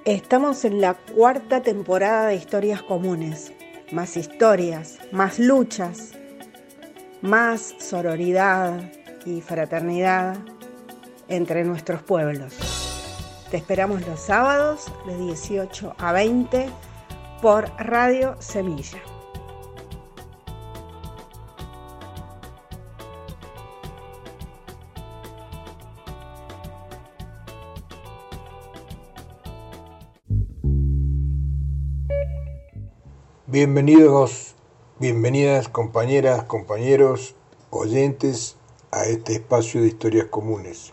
Estamos en la 4ª temporada de Historias Comunes. Más historias, más luchas, más sororidad y fraternidad entre nuestros pueblos. Te esperamos los sábados de 18 a 20 por Radio Semilla. Bienvenidos, bienvenidas compañeras, compañeros, oyentes a este espacio de historias comunes.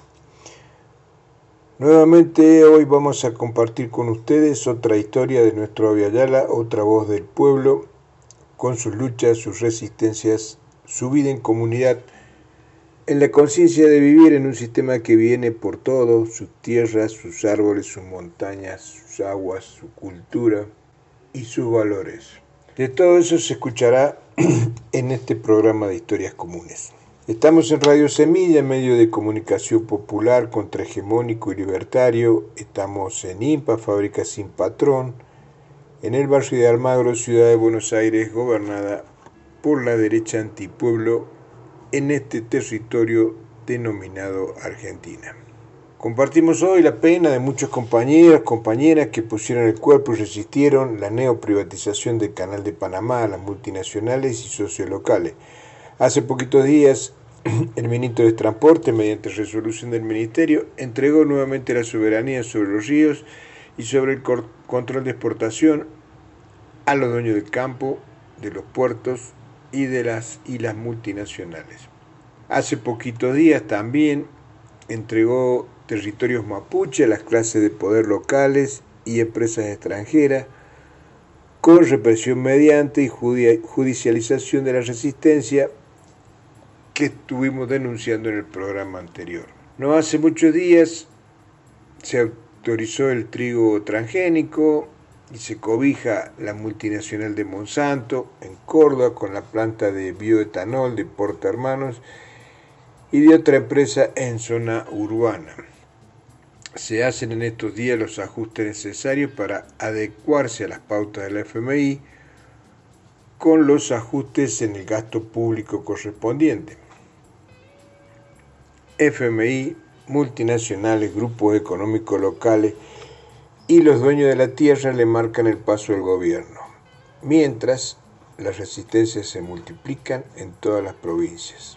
Nuevamente hoy vamos a compartir con ustedes otra historia de nuestro Aviala, otra voz del pueblo, con sus luchas, sus resistencias, su vida en comunidad, en la conciencia de vivir en un sistema que viene por todo, sus tierras, sus árboles, sus montañas, sus aguas, su cultura y sus valores. De todo eso se escuchará en este programa de Historias Comunes. Estamos en Radio Semilla, medio de comunicación popular, contrahegemónico y libertario. Estamos en IMPA, Fábrica Sin Patrón, en el barrio de Almagro, ciudad de Buenos Aires, gobernada por la derecha antipueblo en este territorio denominado Argentina. Compartimos hoy la pena de muchos compañeros, compañeras que pusieron el cuerpo y resistieron la neoprivatización del Canal de Panamá, las multinacionales y socios locales. Hace poquitos días, el ministro de Transporte, mediante resolución del Ministerio, entregó nuevamente la soberanía sobre los ríos y sobre el control de exportación a los dueños del campo, de los puertos y de las islas multinacionales. Hace poquitos días también entregó territorios mapuche a las clases de poder locales y empresas extranjeras, con represión mediante y judicialización de la resistencia que estuvimos denunciando en el programa anterior. No hace muchos días se autorizó el trigo transgénico y se cobija la multinacional de Monsanto en Córdoba con la planta de bioetanol de Porta Hermanos y de otra empresa en zona urbana. Se hacen en estos días los ajustes necesarios para adecuarse a las pautas de la FMI con los ajustes en el gasto público correspondiente. FMI, multinacionales, grupos económicos locales y los dueños de la tierra le marcan el paso al gobierno, mientras las resistencias se multiplican en todas las provincias.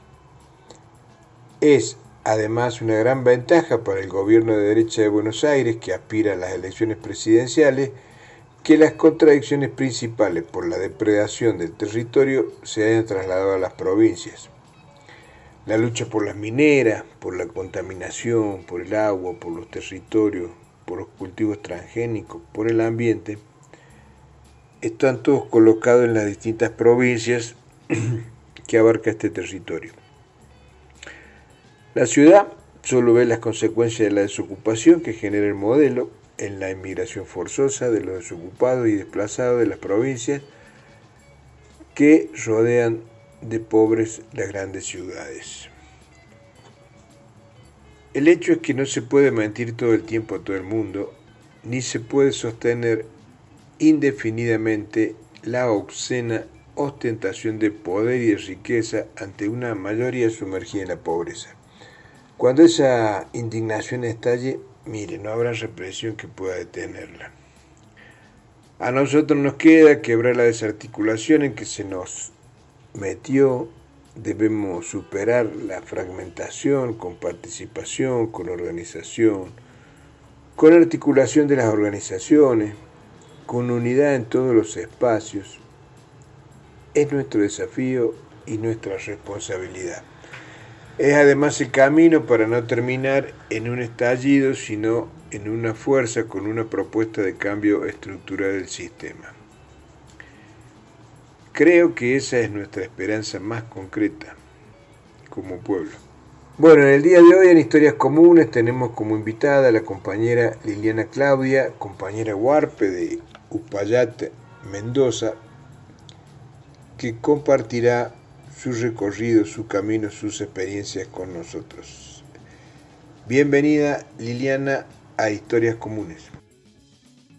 Es además una gran ventaja para el gobierno de derecha de Buenos Aires, que aspira a las elecciones presidenciales, que las contradicciones principales por la depredación del territorio se hayan trasladado a las provincias. La lucha por las mineras, por la contaminación, por el agua, por los territorios, por los cultivos transgénicos, por el ambiente, están todos colocados en las distintas provincias que abarca este territorio. La ciudad solo ve las consecuencias de la desocupación que genera el modelo en la inmigración forzosa de los desocupados y desplazados de las provincias que rodean de pobres las grandes ciudades. El hecho es que no se puede mentir todo el tiempo a todo el mundo, ni se puede sostener indefinidamente la obscena ostentación de poder y de riqueza ante una mayoría sumergida en la pobreza. Cuando esa indignación estalle, mire, no habrá represión que pueda detenerla. A nosotros nos queda quebrar la desarticulación en que se nos metió. Debemos superar la fragmentación con participación, con organización, con articulación de las organizaciones, con unidad en todos los espacios. Es nuestro desafío y nuestra responsabilidad. Es además el camino para no terminar en un estallido, sino en una fuerza con una propuesta de cambio estructural del sistema. Creo que esa es nuestra esperanza más concreta como pueblo. Bueno, en el día de hoy en Historias Comunes tenemos como invitada a la compañera Liliana Claudia, compañera huarpe de Uspallata, Mendoza, que compartirá su recorrido, su camino, sus experiencias con nosotros. Bienvenida, Liliana, a Historias Comunes.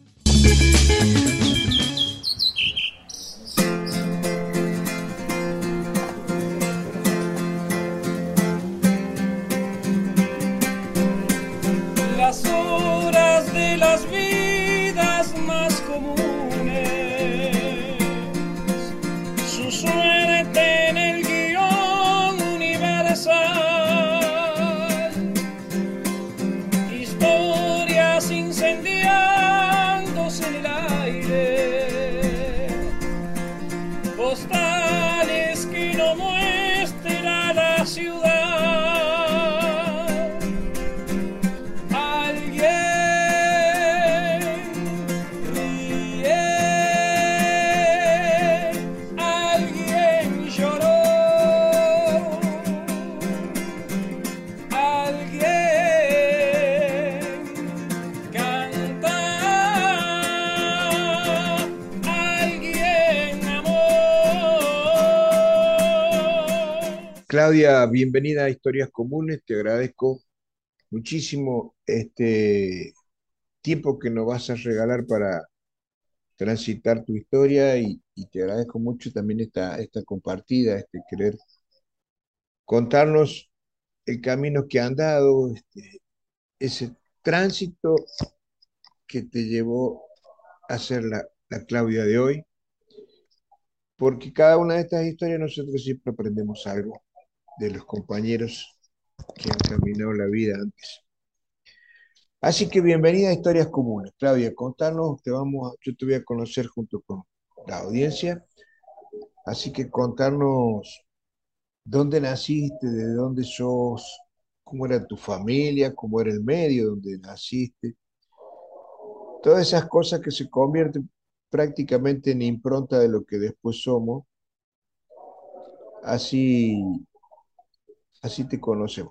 Claudia, bienvenida a Historias Comunes. Te agradezco muchísimo este tiempo que nos vas a regalar para transitar tu historia y te agradezco mucho también esta compartida, este querer contarnos el camino que han dado, ese tránsito que te llevó a ser la Claudia de hoy, porque cada una de estas historias nosotros siempre aprendemos algo de los compañeros que han caminado la vida antes. Así que bienvenida a Historias Comunes. Claudia, contanos, yo te voy a conocer junto con la audiencia, así que contarnos dónde naciste, de dónde sos, cómo era tu familia, cómo era el medio donde naciste, todas esas cosas que se convierten prácticamente en impronta de lo que después somos, así, así te conocemos.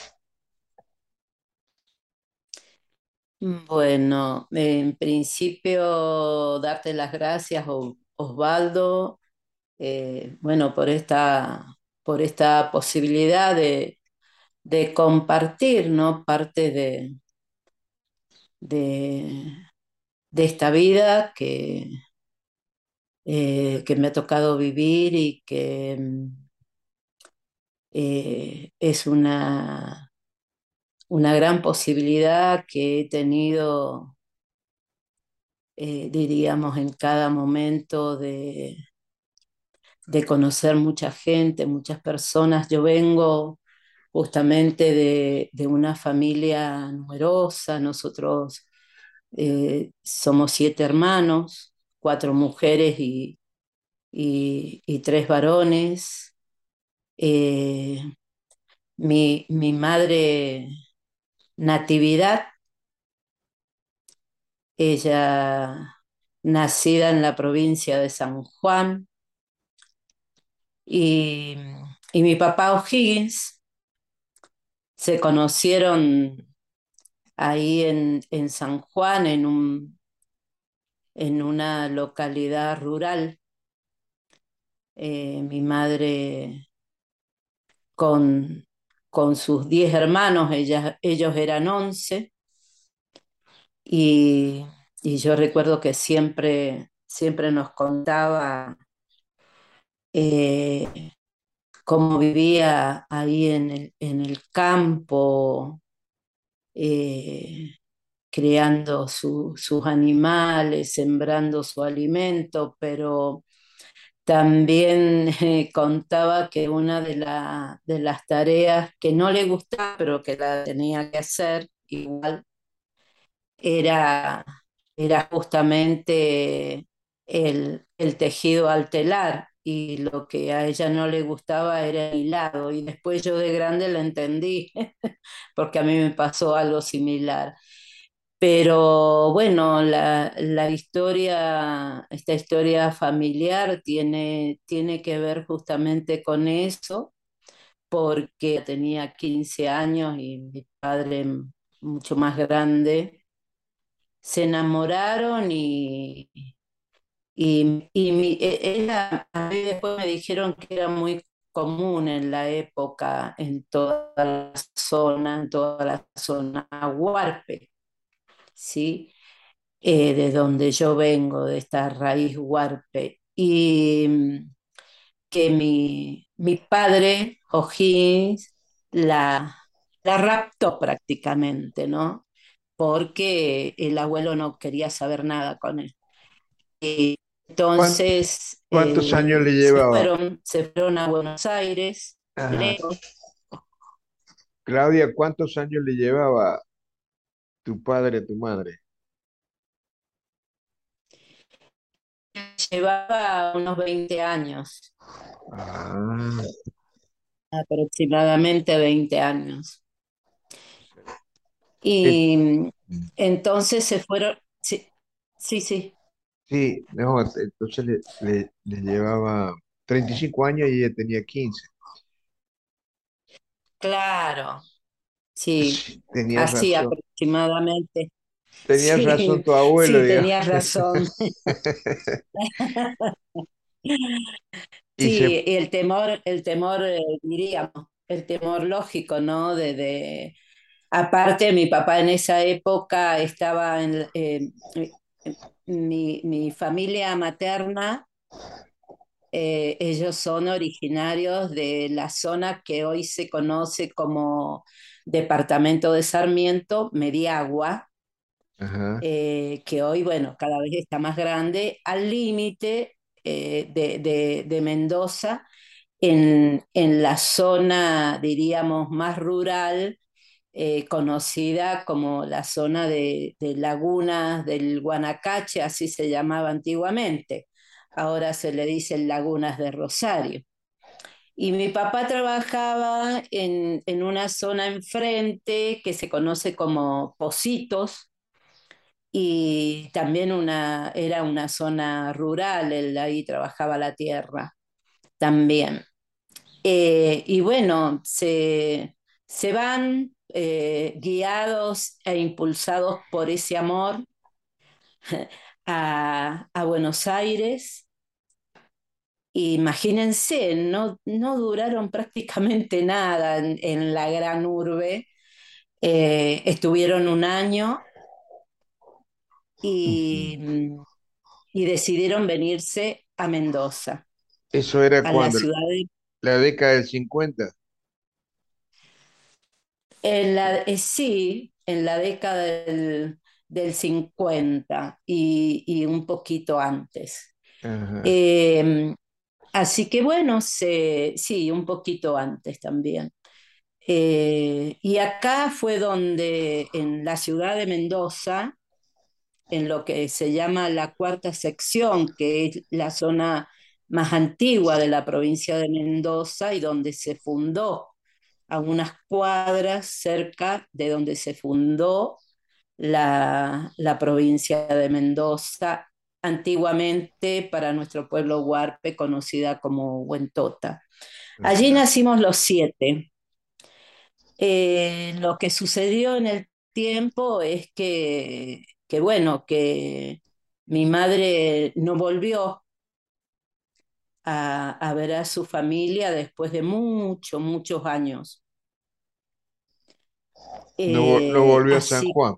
Bueno, en principio, darte las gracias, Osvaldo, bueno, por esta posibilidad de compartir, ¿no? Parte de, de esta vida que me ha tocado vivir y que es una gran posibilidad que he tenido, diríamos, en cada momento de conocer mucha gente, muchas personas. Yo vengo justamente de una familia numerosa. Nosotros somos 7 hermanos, 4 mujeres y 3 varones. Eh, mi madre Natividad, ella nacida en la provincia de San Juan, y, y mi papá O'Higgins, se conocieron ahí en San Juan, en una localidad rural. Mi madre con, con sus 10 hermanos, ellos eran 11, y, y yo recuerdo que siempre nos contaba eh, cómo vivía ahí en el campo, eh, criando sus animales, sembrando su alimento, pero también contaba que una de las tareas que no le gustaba, pero que la tenía que hacer igual, era, era justamente el tejido al telar, y lo que a ella no le gustaba era el hilado. Y después yo de grande la entendí, porque a mí me pasó algo similar. Pero bueno, esta historia familiar tiene que ver justamente con eso, porque tenía 15 años y mi padre, mucho más grande, se enamoraron, a mí después me dijeron que era muy común en la época en toda la zona Huarpe, ¿sí? De donde yo vengo, de esta raíz huarpe, y que mi padre, O'Higgins, la, la raptó prácticamente, ¿no? Porque el abuelo no quería saber nada con él. Eh, ¿Cuán- entonces ¿Cuántos años le se llevaba? fueron, se fueron a Buenos Aires, Ajá. lejos. Claudia, ¿cuántos años le llevaba tu padre a tu madre? Llevaba unos 20 años, Ah, aproximadamente 20 años. eh, Y entonces se fueron, sí, sí, sí, sí, no, entonces le llevaba 35 años y ella tenía 15. claro, sí, Sí, tenías así razón. aproximadamente. Tenías razón Sí, tu abuelo, sí, digamos. tenías razón. Y se, Sí, y el temor, diríamos, el temor lógico, ¿no? Aparte, mi papá en esa época estaba mi familia materna, ellos son originarios de la zona que hoy se conoce como Departamento de Sarmiento, Mediagua, ajá, que hoy, bueno, cada vez está más grande, al límite de Mendoza, en la zona, diríamos, más rural, conocida como la zona de lagunas del Guanacache, así se llamaba antiguamente. Ahora se le dicen lagunas de Rosario. Y mi papá trabajaba en una zona enfrente que se conoce como Pocitos, y también era una zona rural, él ahí trabajaba la tierra también. Y bueno, se van guiados e impulsados por ese amor a Buenos Aires. Imagínense, no duraron prácticamente nada en la gran urbe. Estuvieron un año ujú. y, y decidieron venirse a Mendoza, Eso era a la cuando, ciudad de... la década del 50. Sí, en la década del 50 y un poquito antes. Ajá. Eh, Así que bueno, sí, un poquito antes también. Y acá fue donde, en la ciudad de Mendoza, en lo que se llama la cuarta sección, que es la zona más antigua de la provincia de Mendoza y donde se fundó, a unas cuadras cerca de donde se fundó la provincia de Mendoza, antiguamente para nuestro pueblo huarpe conocida como Huentota. Allí Ajá. nacimos los siete. Lo que sucedió en el tiempo es bueno, que mi madre no volvió a ver a su familia después de muchos años. No volvió a San Así Juan.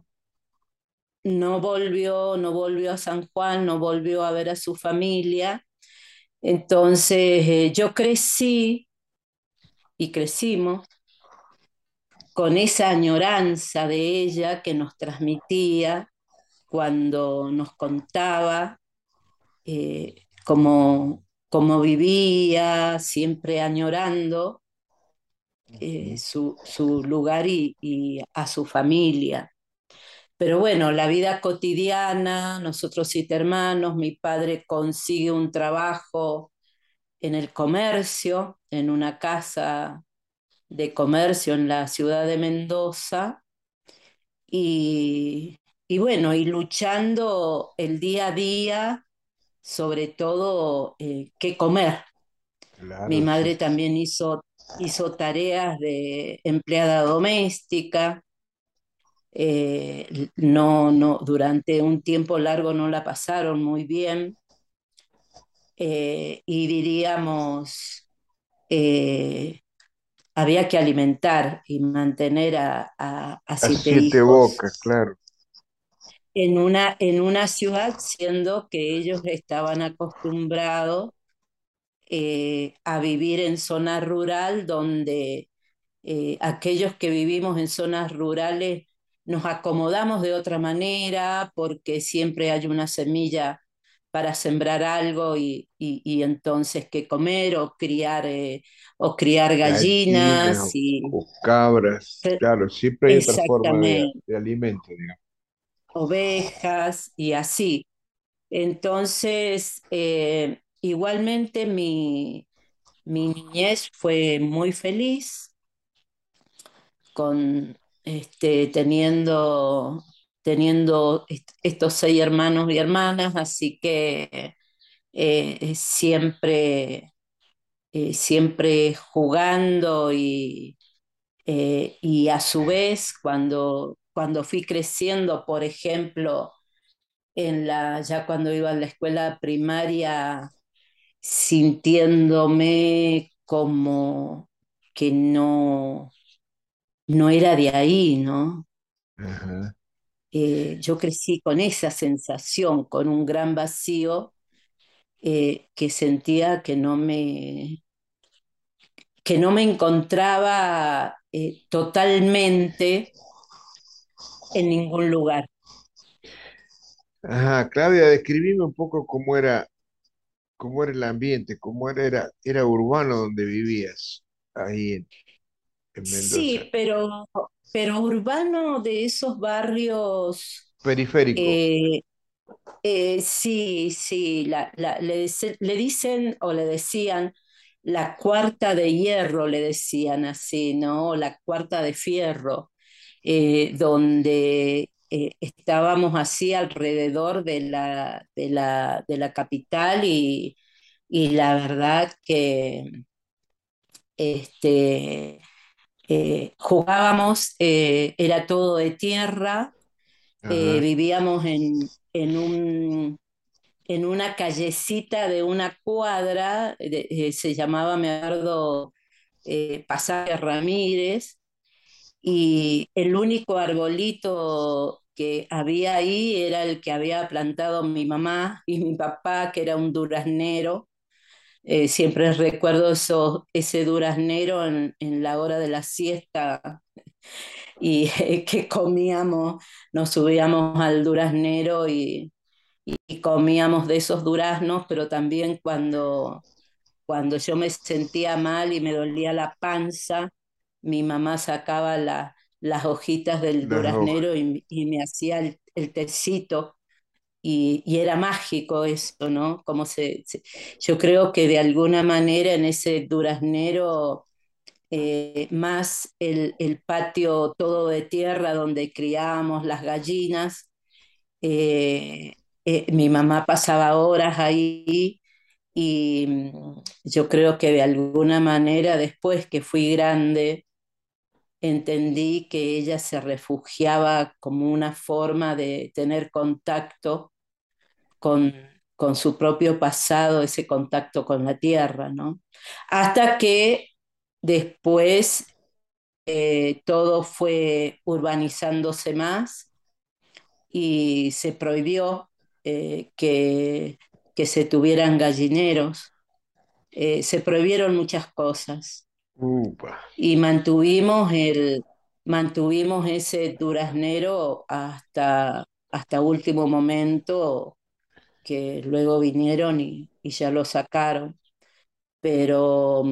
no volvió a San Juan, no volvió a ver a su familia. Entonces yo crecí y crecimos con esa añoranza de ella que nos transmitía cuando nos contaba cómo vivía, siempre añorando Ujú. su lugar y a su familia. Pero bueno, la vida cotidiana, nosotros siete hermanos, mi padre consigue un trabajo en el comercio, en una casa de comercio en la ciudad de Mendoza, y, y bueno, y luchando el día a día, sobre todo qué comer. Mi Claro, sí. madre también hizo tareas de empleada doméstica. No, durante un tiempo largo no la pasaron muy bien, y diríamos, eh, había que alimentar y mantener a A siete siete hijos bocas, claro. en una ciudad, siendo que ellos estaban acostumbrados a vivir en zona rural, donde aquellos que vivimos en zonas rurales nos acomodamos de otra manera porque siempre hay una semilla para sembrar algo y entonces qué comer o criar Gallinas gallinas y o cabras, claro, siempre hay otra forma exactamente de alimento, digamos. ovejas y así. Entonces, igualmente mi niñez fue muy feliz con teniendo estos seis hermanos y hermanas, así que siempre jugando y a su vez cuando fui creciendo, por ejemplo, ya cuando iba a la escuela primaria, sintiéndome como que no era de ahí, ¿no? Ajá. Yo crecí con esa sensación, con un gran vacío que sentía que no me encontraba totalmente en ningún lugar. Ajá, Claudia, describime un poco cómo era el ambiente, era urbano donde vivías, ahí en Mendoza. Sí, pero urbano de esos barrios, Periférico. eh, sí, sí, le dicen o le decían la cuarta de hierro, le decían así, ¿no? O la cuarta de fierro, donde estábamos así alrededor de la capital y la verdad que este, jugábamos, era todo de tierra, Ajá, vivíamos en una callecita de una cuadra, se llamaba, me acuerdo, Pasaje Ramírez, y el único arbolito que había ahí era el que había plantado mi mamá y mi papá, que era un duraznero. Siempre recuerdo ese duraznero en la hora de la siesta y que comíamos, nos subíamos al duraznero y comíamos de esos duraznos, pero también cuando yo me sentía mal y me dolía la panza, mi mamá sacaba las hojitas del las hojas. duraznero y me hacía el tecito. Y era mágico eso, ¿no? Yo creo que de alguna manera en ese duraznero, más el patio todo de tierra donde criábamos las gallinas, eh, mi mamá pasaba horas ahí y yo creo que de alguna manera después que fui grande entendí que ella se refugiaba como una forma de tener contacto con, con su propio pasado, ese contacto con la tierra, ¿no? Hasta que después todo fue urbanizándose más y se prohibió que se tuvieran gallineros. Se prohibieron muchas cosas Upa. y mantuvimos ese duraznero hasta último momento, que luego vinieron y ya lo sacaron. Pero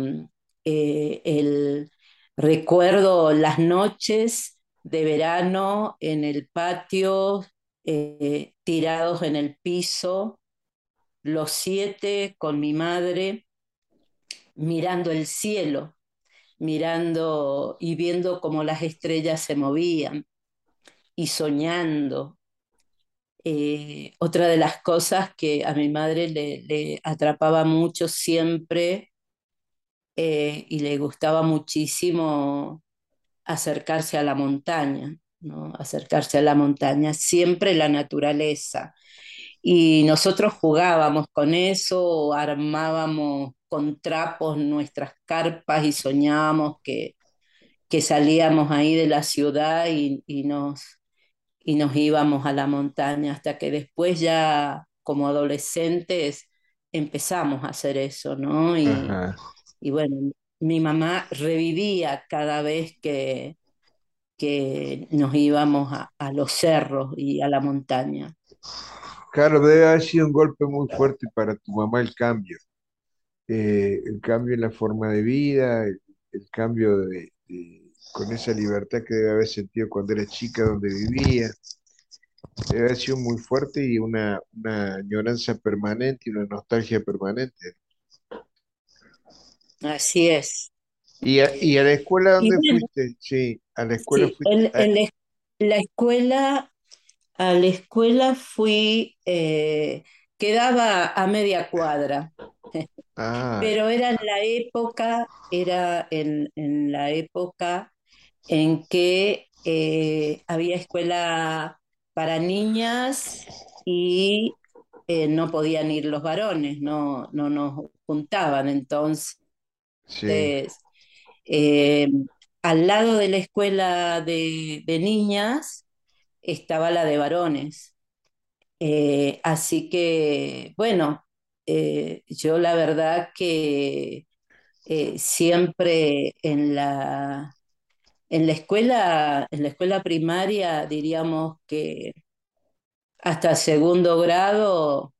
recuerdo las noches de verano en el patio, tirados en el piso, los siete con mi madre, mirando el cielo, mirando y viendo cómo las estrellas se movían y soñando. Otra de las cosas que a mi madre le atrapaba mucho siempre, y le gustaba muchísimo acercarse a la montaña, ¿no? Acercarse a la montaña, siempre la naturaleza. Y nosotros jugábamos con eso, armábamos con trapos nuestras carpas y soñábamos que salíamos ahí de la ciudad y nos íbamos a la montaña, hasta que después ya como adolescentes empezamos a hacer eso, ¿no? Ajá. Y bueno, mi mamá revivía cada vez que nos íbamos a los cerros y a la montaña. Claro, debe haber sido un golpe muy fuerte para tu mamá el cambio en la forma de vida, el cambio con esa libertad que debe haber sentido cuando era chica donde vivía. Debe haber sido muy fuerte y una añoranza permanente y una nostalgia permanente. Así es. ¿Y a la escuela Y dónde bueno, fuiste? Sí, a la escuela sí, fuiste. la escuela, a la escuela fui, quedaba a media cuadra, Ah, pero era en la época en que había escuela para niñas y no podían ir los varones, no nos juntaban. Entonces, Sí, eh, al lado de la escuela de niñas estaba la de varones. Así que, bueno, yo la verdad que siempre en la escuela primaria, diríamos que hasta segundo grado,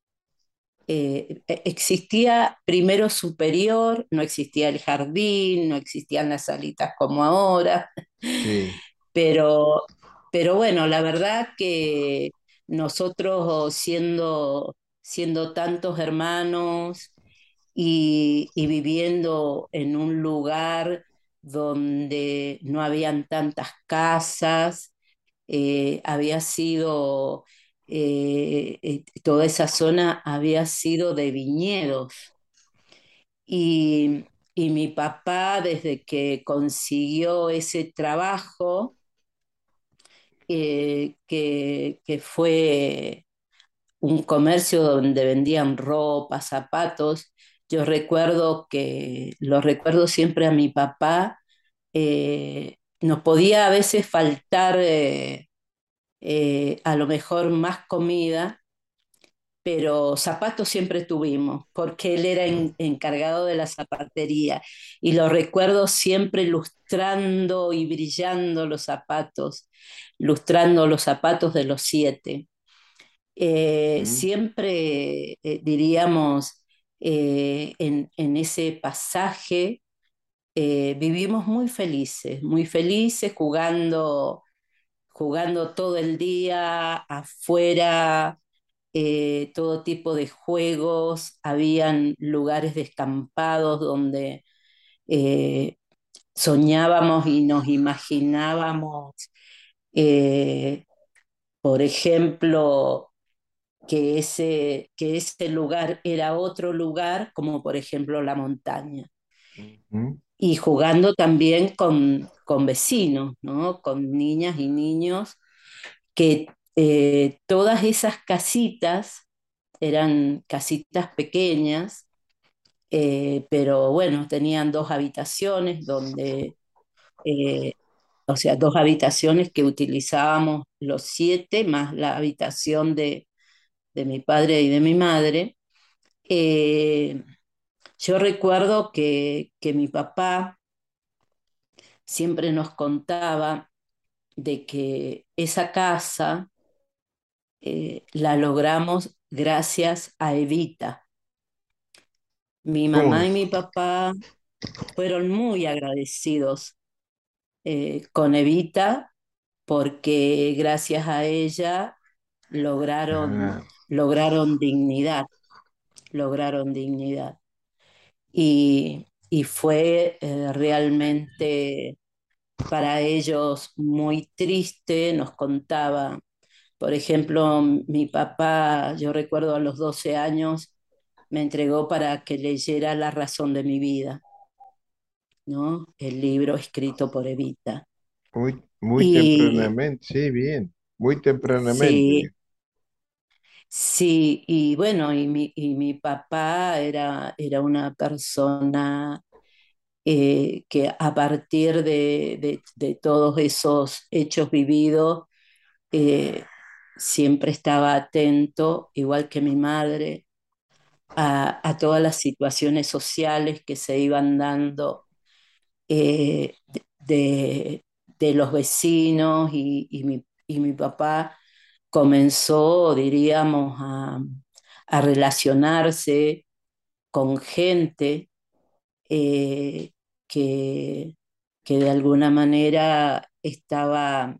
existía primero superior, no existía el jardín, no existían las salitas como ahora, sí. pero, pero bueno, la verdad que nosotros siendo tantos hermanos y viviendo en un lugar donde no habían tantas casas, había sido, toda esa zona había sido de viñedos. Y, y mi papá, desde que consiguió ese trabajo, que fue un comercio donde vendían ropa, zapatos. Yo recuerdo que, lo recuerdo siempre a mi papá, nos podía a veces faltar a lo mejor más comida, pero zapatos siempre tuvimos, porque él era encargado de la zapatería y lo recuerdo siempre lustrando y brillando lustrando los zapatos de los siete. Mm, Siempre, diríamos, en ese pasaje vivimos muy felices jugando todo el día afuera, todo tipo de juegos, habían lugares descampados donde eh, soñábamos y nos imaginábamos, eh, por ejemplo, que ese lugar era otro lugar, como por ejemplo la montaña. ujú. Y jugando también con vecinos, ¿no? Con niñas y niños, que todas esas casitas eran casitas pequeñas, pero bueno, tenían dos habitaciones eh, o sea, dos habitaciones que utilizábamos los siete, más la habitación de mi padre y de mi madre. Eh, yo recuerdo que mi papá siempre nos contaba de que esa casa la logramos gracias a Evita. Mi ¿Cómo? mamá y mi papá fueron muy agradecidos con Evita porque gracias a ella lograron, Ah, lograron dignidad, lograron dignidad. Y fue realmente para ellos muy triste, nos contaba. Por ejemplo, mi papá, yo recuerdo a los 12 años, me entregó para que leyera La razón de mi vida, ¿no? El libro escrito por Evita. muy, muy Y tempranamente, sí, bien, muy sí, tempranamente. sí, y bueno, y mi papá era una persona que a partir de todos esos hechos vividos, eh, siempre estaba atento, igual que mi madre, a todas las situaciones sociales que se iban dando, de los vecinos, y mi papá comenzó, diríamos, a relacionarse con gente eh, que, que de alguna manera estaba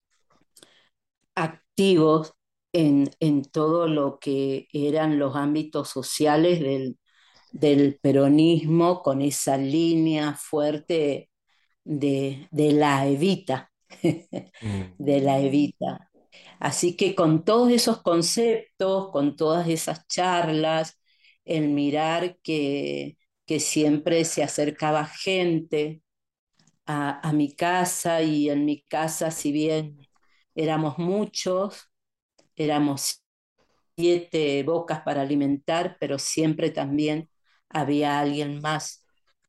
activos en todo lo que eran los ámbitos sociales del peronismo, con esa línea fuerte de la Evita, Mm. de la Evita. Así que con todos esos conceptos, con todas esas charlas, el mirar que siempre se acercaba gente a mi casa, y en mi casa, si bien éramos muchos, éramos siete bocas para alimentar, pero siempre también había alguien más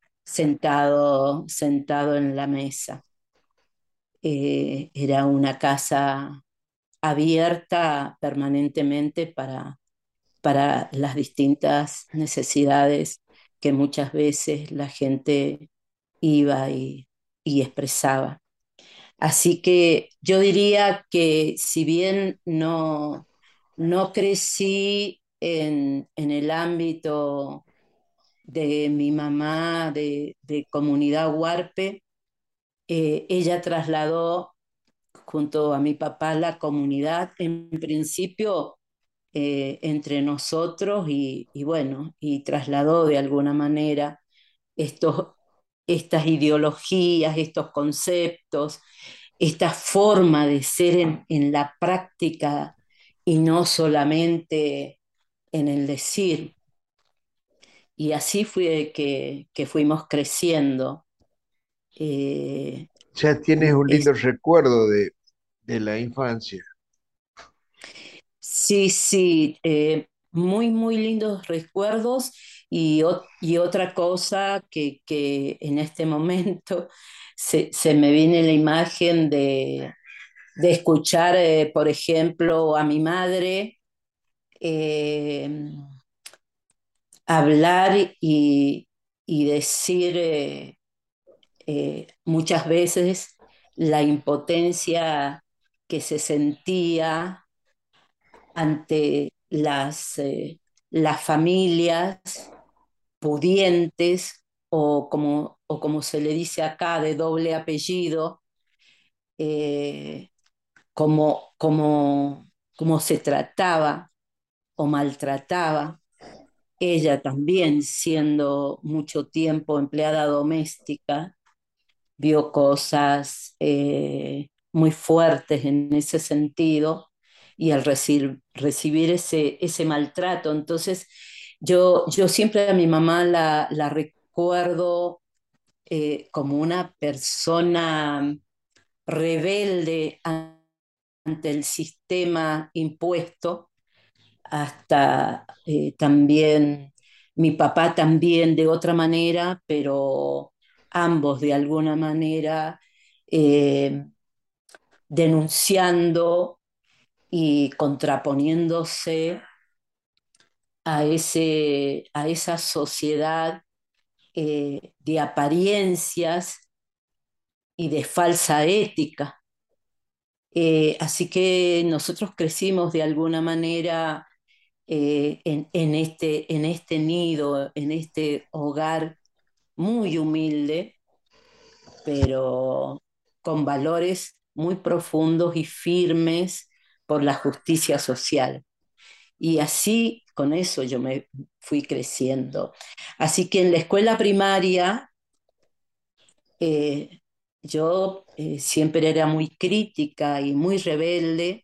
sentado en la mesa. Era una casa abierta permanentemente para las distintas necesidades que muchas veces la gente iba y expresaba. Así que yo diría que si bien no crecí en el ámbito de mi mamá de comunidad huarpe, ella trasladó junto a mi papá la comunidad, en principio entre nosotros y bueno, y trasladó de alguna manera estos, estas ideologías, estos conceptos, esta forma de ser en la práctica y no solamente en el decir. Y así fue que fuimos creciendo. Eh, Ya tienes un lindo recuerdo de la infancia. Sí, sí, muy lindos recuerdos y otra cosa que en este momento se me viene la imagen de escuchar, por ejemplo, a mi madre eh, hablar y decir muchas veces la impotencia que se sentía ante las familias pudientes o como se le dice acá, de doble apellido, eh, como se trataba o maltrataba. Ella también, siendo mucho tiempo empleada doméstica, vio cosas muy fuertes en ese sentido y al recibir ese maltrato. Entonces, yo siempre a mi mamá la recuerdo como una persona rebelde ante el sistema impuesto, hasta también mi papá también de otra manera, pero ambos de alguna manera eh, denunciando y contraponiéndose a esa sociedad de apariencias y de falsa ética. Así que nosotros crecimos de alguna manera en este nido, en este hogar muy humilde, pero con valores muy profundos y firmes por la justicia social. Y así, con eso yo me fui creciendo. Así que en la escuela primaria eh, yo siempre era muy crítica y muy rebelde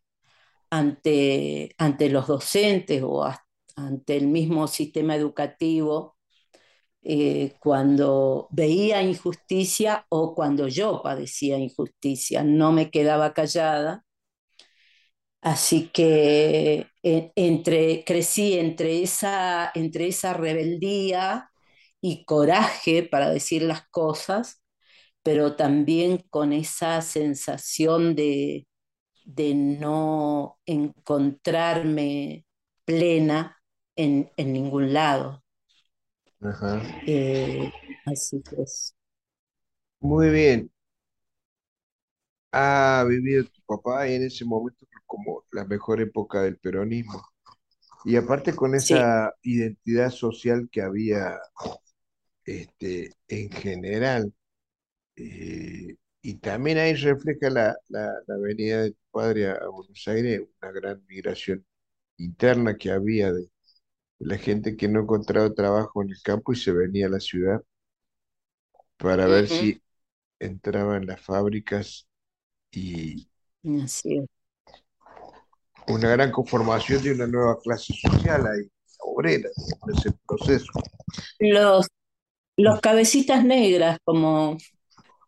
ante los docentes ante el mismo sistema educativo cuando veía injusticia o cuando yo padecía injusticia. No me quedaba callada. Así que crecí entre esa rebeldía y coraje para decir las cosas, pero también con esa sensación de no encontrarme plena en ningún lado. Ajá. Eh, Así que Muy bien. Ha vivido tu papá en ese momento como la mejor época del peronismo. Y aparte con sí. esa identidad social que había en general. Y también ahí refleja la venida de tu padre a Buenos Aires, una gran migración interna que había de la gente que no encontraba trabajo en el campo y se venía a la ciudad para ver Ujú, si entraba en las fábricas y así es. una gran conformación de una nueva clase social ahí, obrera, en ese proceso. Los, los cabecitas negras,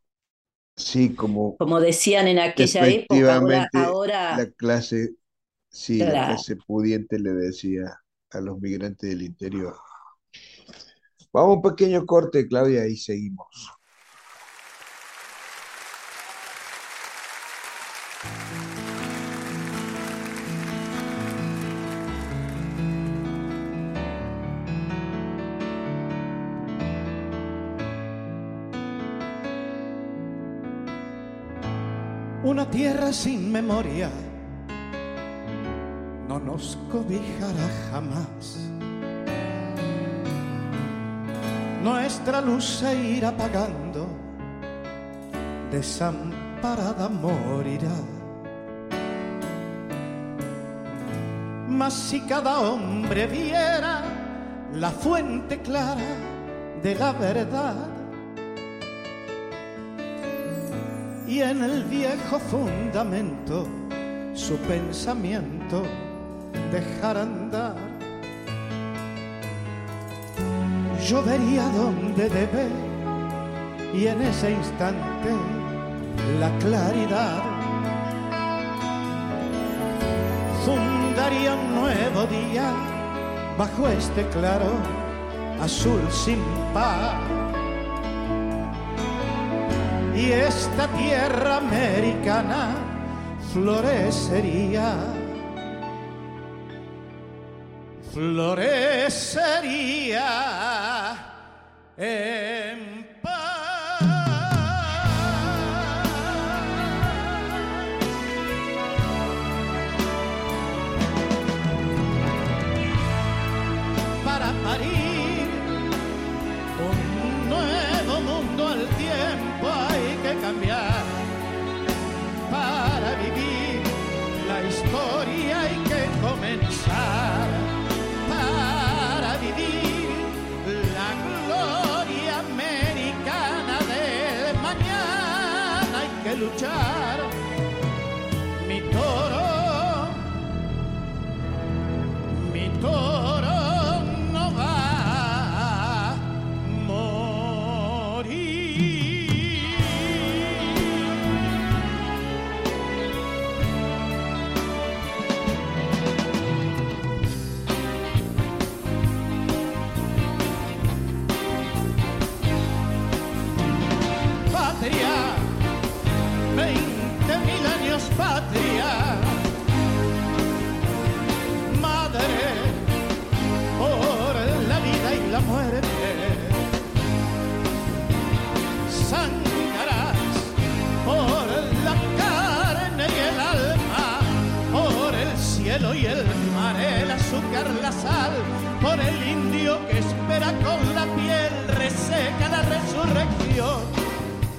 Sí, como como decían en aquella época, despectivamente la ahora clase Sí, la Claro. clase pudiente le decía a los migrantes del interior. Vamos a un pequeño corte, Claudia, y seguimos. Una tierra sin memoria no nos cobijará jamás. Nuestra luz se irá apagando, desamparada morirá. Mas si cada hombre viera la fuente clara de la verdad, y en el viejo fundamento su pensamiento dejar andar, yo vería dónde debe, y en ese instante la claridad fundaría un nuevo día bajo este claro azul sin par. Y esta tierra americana florecería, florecería en paz. Para parir un nuevo mundo al tiempo hay que cambiar. Para vivir la historia hay que comenzar. Para vivir la gloria americana del mañana hay que luchar. Mi toro no va a morir. Patria, 20.000 años patria, madre por la vida y la muerte, sangrarás por la carne y el alma, por el cielo y el mar, el azúcar, la sal, por el indio que espera con la piel reseca la resurrección.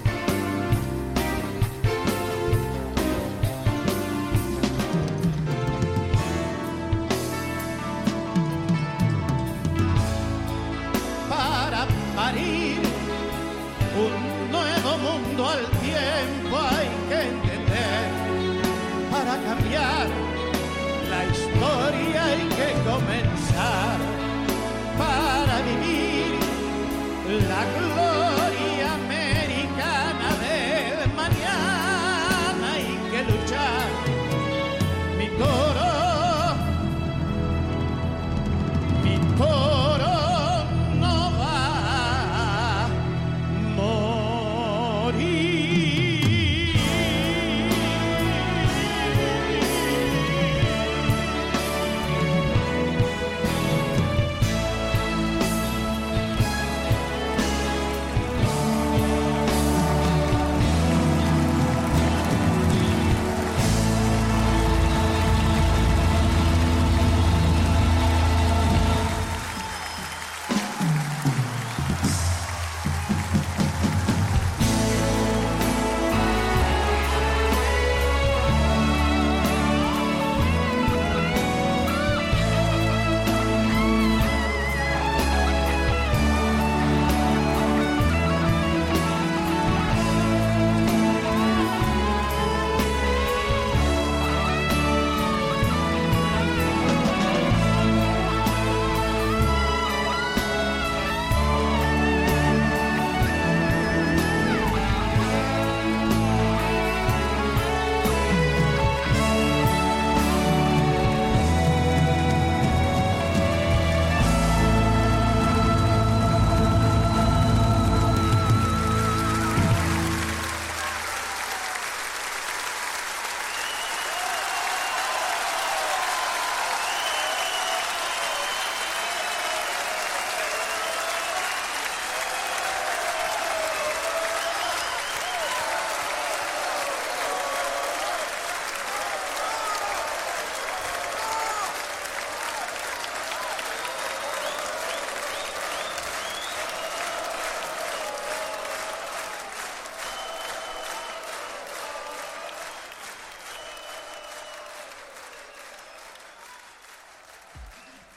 Parir un nuevo mundo al tiempo hay que entender. Para cambiar la historia hay que comenzar. Para vivir la gloria americana del mañana hay que luchar. Mi toro no va a morir.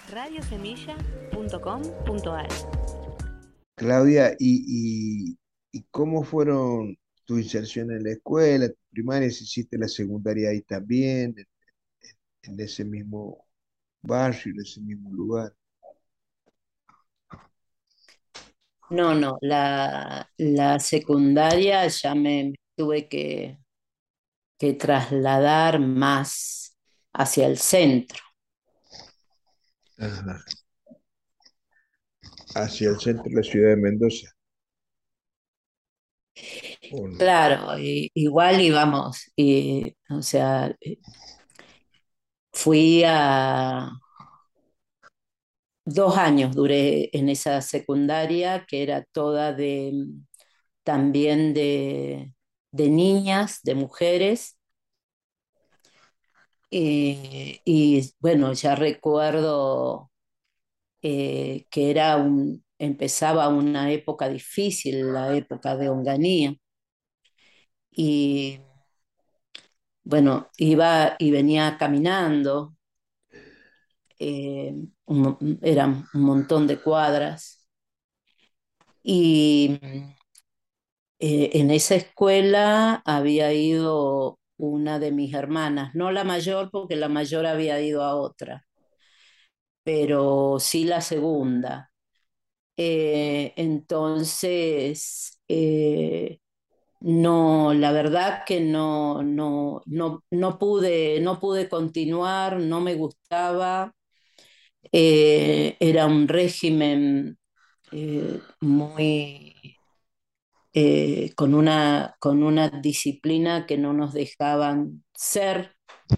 radiosemilla.com.ar. Claudia, ¿y cómo fueron tu inserción en la escuela, tu primaria, si hiciste la secundaria ahí también, en ese mismo barrio, en ese mismo lugar? No, no, la secundaria ya me tuve que trasladar más hacia el centro. Ajá. Hacia el centro de la ciudad de Mendoza, ¿o no? Claro, igual íbamos, o sea, fui a 2 años, duré en esa secundaria que era toda también de niñas, de mujeres. Y bueno, ya recuerdo que empezaba una época difícil, la época de Onganía. Y bueno, iba y venía caminando, eran un montón de cuadras. Y en esa escuela había ido una de mis hermanas, no la mayor, porque la mayor había ido a otra, pero sí la segunda. Entonces, no, la verdad que no pude continuar, no me gustaba. Era un régimen muy con una disciplina que no nos dejaban ser.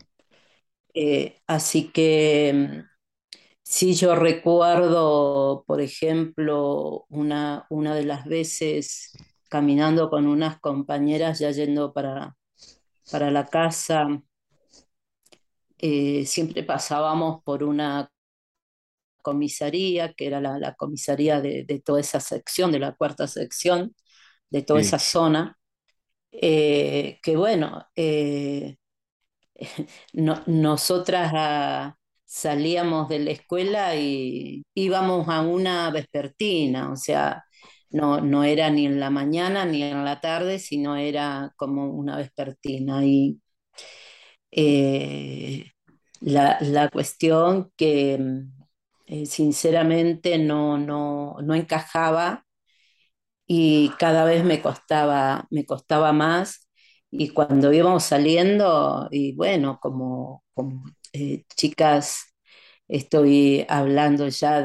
Así que sí, yo recuerdo, por ejemplo, una de las veces caminando con unas compañeras ya yendo para la casa, siempre pasábamos por una comisaría, que era la comisaría de toda esa sección, de la cuarta sección, de toda esa Sí, zona, que bueno, nosotras salíamos de la escuela y íbamos a una vespertina, o sea, no era ni en la mañana ni en la tarde, sino era como una vespertina. Y eh, la cuestión que sinceramente no encajaba y cada vez me costaba más. Y cuando íbamos saliendo, y bueno, como chicas, estoy hablando ya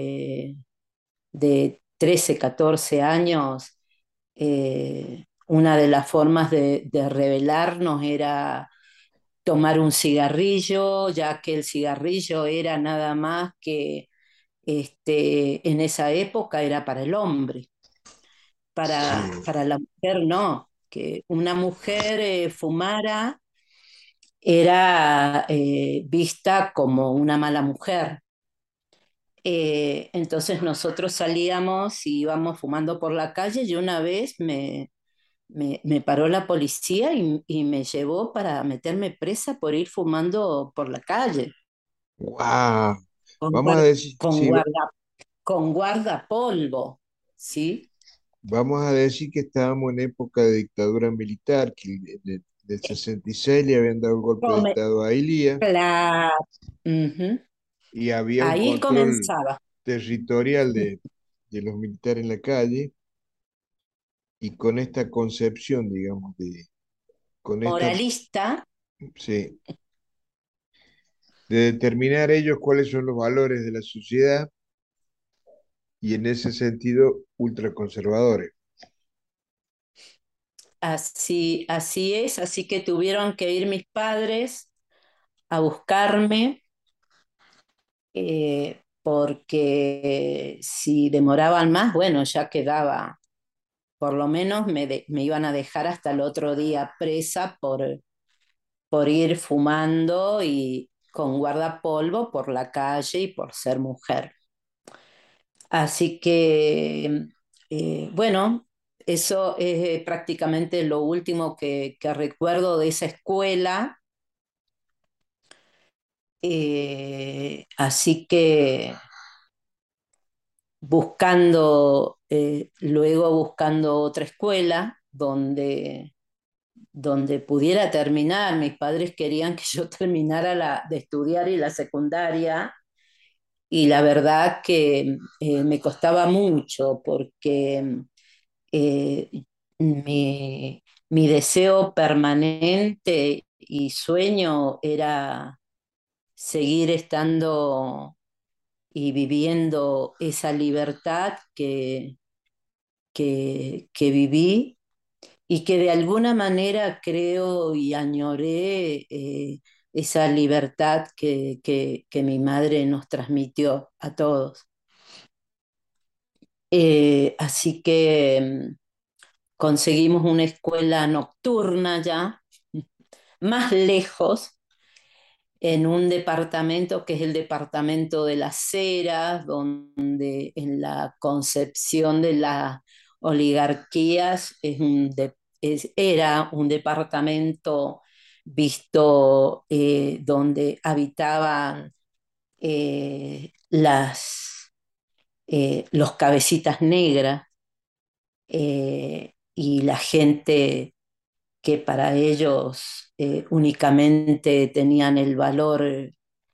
de 13, 14 años, una de las formas de rebelarnos era tomar un cigarrillo, ya que el cigarrillo era nada más que, en esa época era para el hombre, para, sí. para la mujer no, que una mujer fumara era vista como una mala mujer. Entonces nosotros salíamos y íbamos fumando por la calle y una vez me paró la policía y me llevó para meterme presa por ir fumando por la calle ¡Wow! con, Vamos a guar- decir, con, sí, guarda, con guardapolvo, ¿sí? vamos a decir que estábamos en época de dictadura militar, que del 66 le habían dado el golpe de Come- Estado a Ilía Claro. Ujú. y había un Ahí control comenzaba. territorial de los militares en la calle y con esta concepción, digamos, con esta, Moralista, sí, de determinar ellos cuáles son los valores de la sociedad y en ese sentido ultraconservadores. así es, así que tuvieron que ir mis padres a buscarme, porque si demoraban más, bueno, ya quedaba, por lo menos me iban a dejar hasta el otro día presa por ir fumando y con guardapolvo por la calle y por ser mujer. Así que, bueno, eso es prácticamente lo último que recuerdo de esa escuela. Así que luego buscando otra escuela donde pudiera terminar. Mis padres querían que yo terminara de estudiar y la secundaria, y la verdad que me costaba mucho porque eh, mi deseo permanente y sueño era seguir estando y viviendo esa libertad que viví y que de alguna manera creo y añoré esa libertad que mi madre nos transmitió a todos. Así que conseguimos una escuela nocturna ya, más lejos, en un departamento que es el departamento de Las Heras, donde en la concepción de las oligarquías era un departamento visto donde habitaban los cabecitas negras y la gente que para ellos únicamente tenían el valor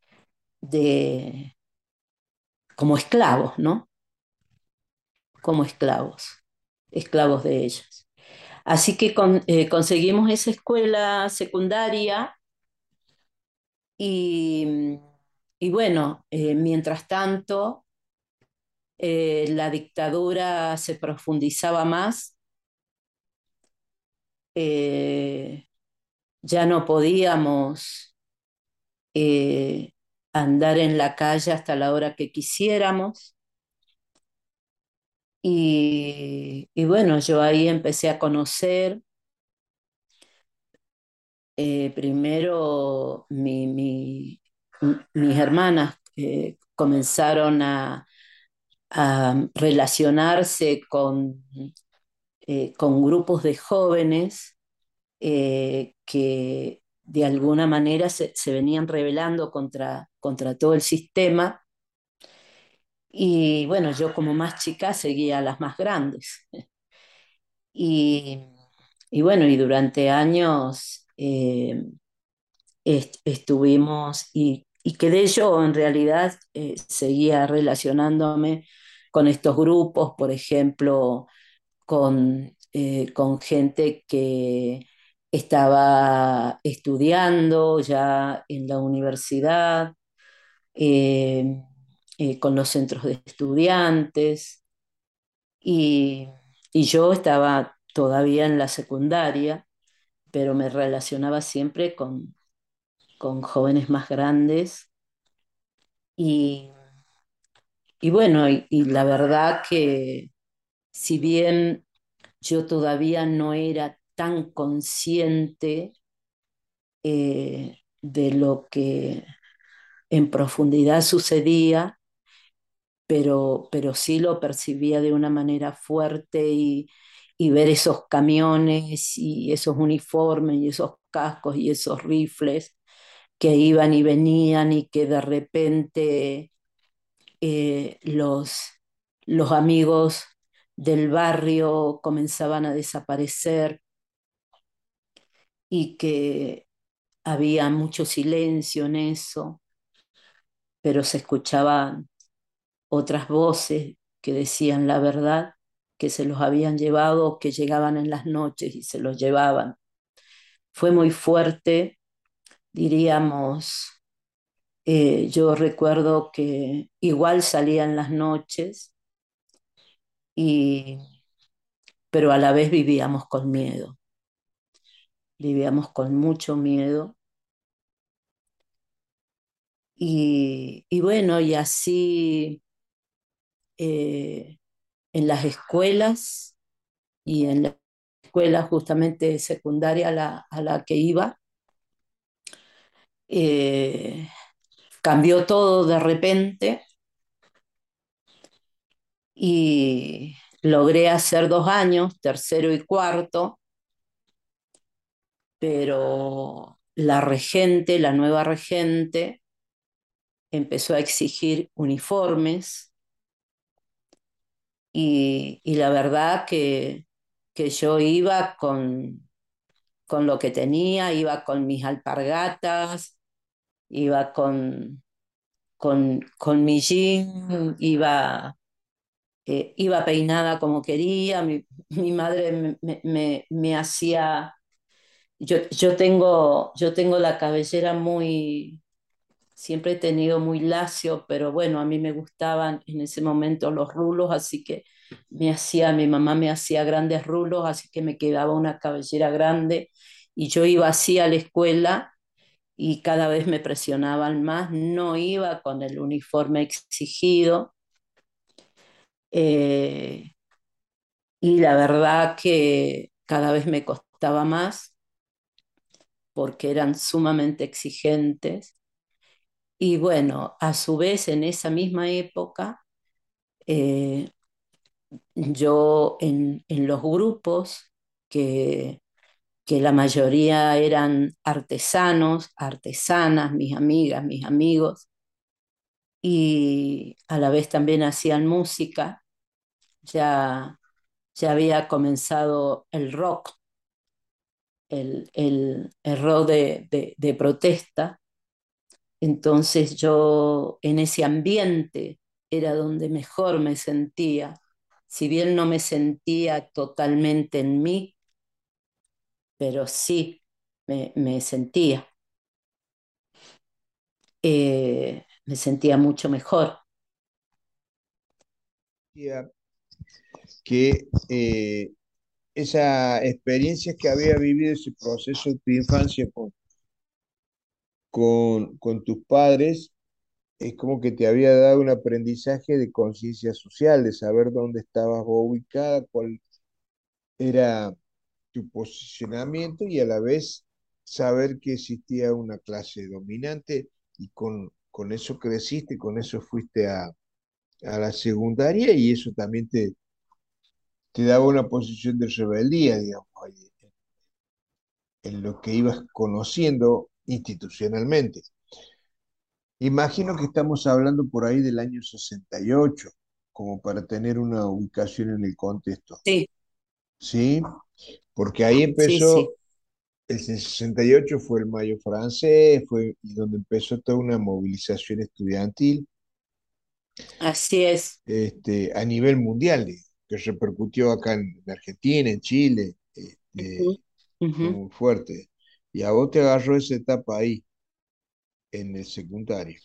de como esclavos, ¿no? Como esclavos de ellos. Así que conseguimos esa escuela secundaria y, y bueno, mientras tanto, la dictadura se profundizaba más, eh, ya no podíamos andar en la calle hasta la hora que quisiéramos. Y bueno, yo ahí empecé a conocer primero mis hermanas comenzaron a relacionarse con grupos de jóvenes que de alguna manera se venían rebelando contra todo el sistema. Y bueno, yo como más chica seguía a las más grandes. Y, y bueno, y durante años estuvimos y quedé yo en realidad, seguía relacionándome con estos grupos, por ejemplo, con gente que estaba estudiando ya en la universidad, eh, con los centros de estudiantes, y, y yo estaba todavía en la secundaria, pero me relacionaba siempre con jóvenes más grandes y, y bueno, y la verdad que si bien yo todavía no era tan consciente de lo que en profundidad sucedía, pero sí lo percibía de una manera fuerte y ver esos camiones y esos uniformes y esos cascos y esos rifles que iban y venían y que de repente los amigos del barrio comenzaban a desaparecer y que había mucho silencio en eso, pero se escuchaban otras voces que decían la verdad, que se los habían llevado, que llegaban en las noches y se los llevaban. Fue muy fuerte, diríamos. Yo recuerdo que igual salía en las noches, y, pero a la vez vivíamos con mucho miedo. Y bueno, y así eh, en las escuelas y en la escuela justamente secundaria a la que iba, eh, cambió todo de repente y logré hacer 2 años, tercero y cuarto, pero la nueva regente, empezó a exigir uniformes y la verdad que yo iba con lo que tenía, iba con mis alpargatas, iba con mi jean, iba peinada como quería, mi madre me hacía, yo tengo la cabellera muy, siempre he tenido muy lacio, pero bueno, a mí me gustaban en ese momento los rulos, así que mi mamá me hacía grandes rulos, así que me quedaba una cabellera grande y yo iba así a la escuela y cada vez me presionaban más, no iba con el uniforme exigido. eh, y la verdad que cada vez me costaba más porque eran sumamente exigentes. Y bueno, a su vez en esa misma época, eh, yo en los grupos, que, que la mayoría eran artesanos, artesanas, mis amigas, mis amigos, y a la vez también hacían música, ya, ya había comenzado el rock, el rock de protesta. Entonces yo en ese ambiente era donde mejor me sentía. Si bien no me sentía totalmente en mí, pero sí me sentía. Me sentía mucho mejor. Decía que esa experiencia que había vivido, ese proceso de tu infancia con tus padres, es como que te había dado un aprendizaje de conciencia social, de saber dónde estabas vos ubicada, cuál era tu posicionamiento y a la vez saber que existía una clase dominante y con eso creciste, con eso fuiste a la secundaria y eso también te daba una posición de rebeldía, digamos, ahí, en lo que ibas conociendo institucionalmente. Imagino que estamos hablando por ahí del año 68 como para tener una ubicación en el contexto, Sí, ¿sí? Porque ahí sí, sí, empezó, el 68 fue el Mayo francés, fue y donde empezó toda una movilización estudiantil así es. a nivel mundial, que repercutió acá en Argentina, en Chile, Ujú, fue ujú. muy fuerte. Y a vos te agarró esa etapa ahí, en el secundario.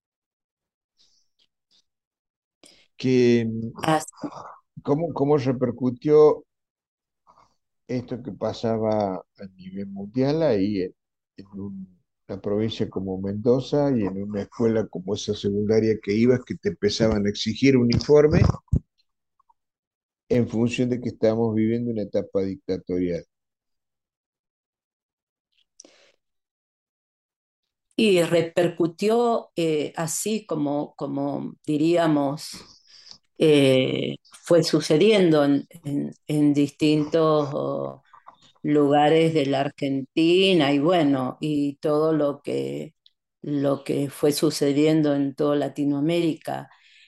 Que, As- ¿cómo repercutió esto que pasaba a nivel mundial ahí en una provincia como Mendoza y en una escuela como esa secundaria que ibas, que te empezaban a exigir uniforme en función de que estábamos viviendo una etapa dictatorial? y repercutió así como diríamos, fue sucediendo en distintos lugares de la Argentina y bueno, y todo lo que fue sucediendo en toda Latinoamérica.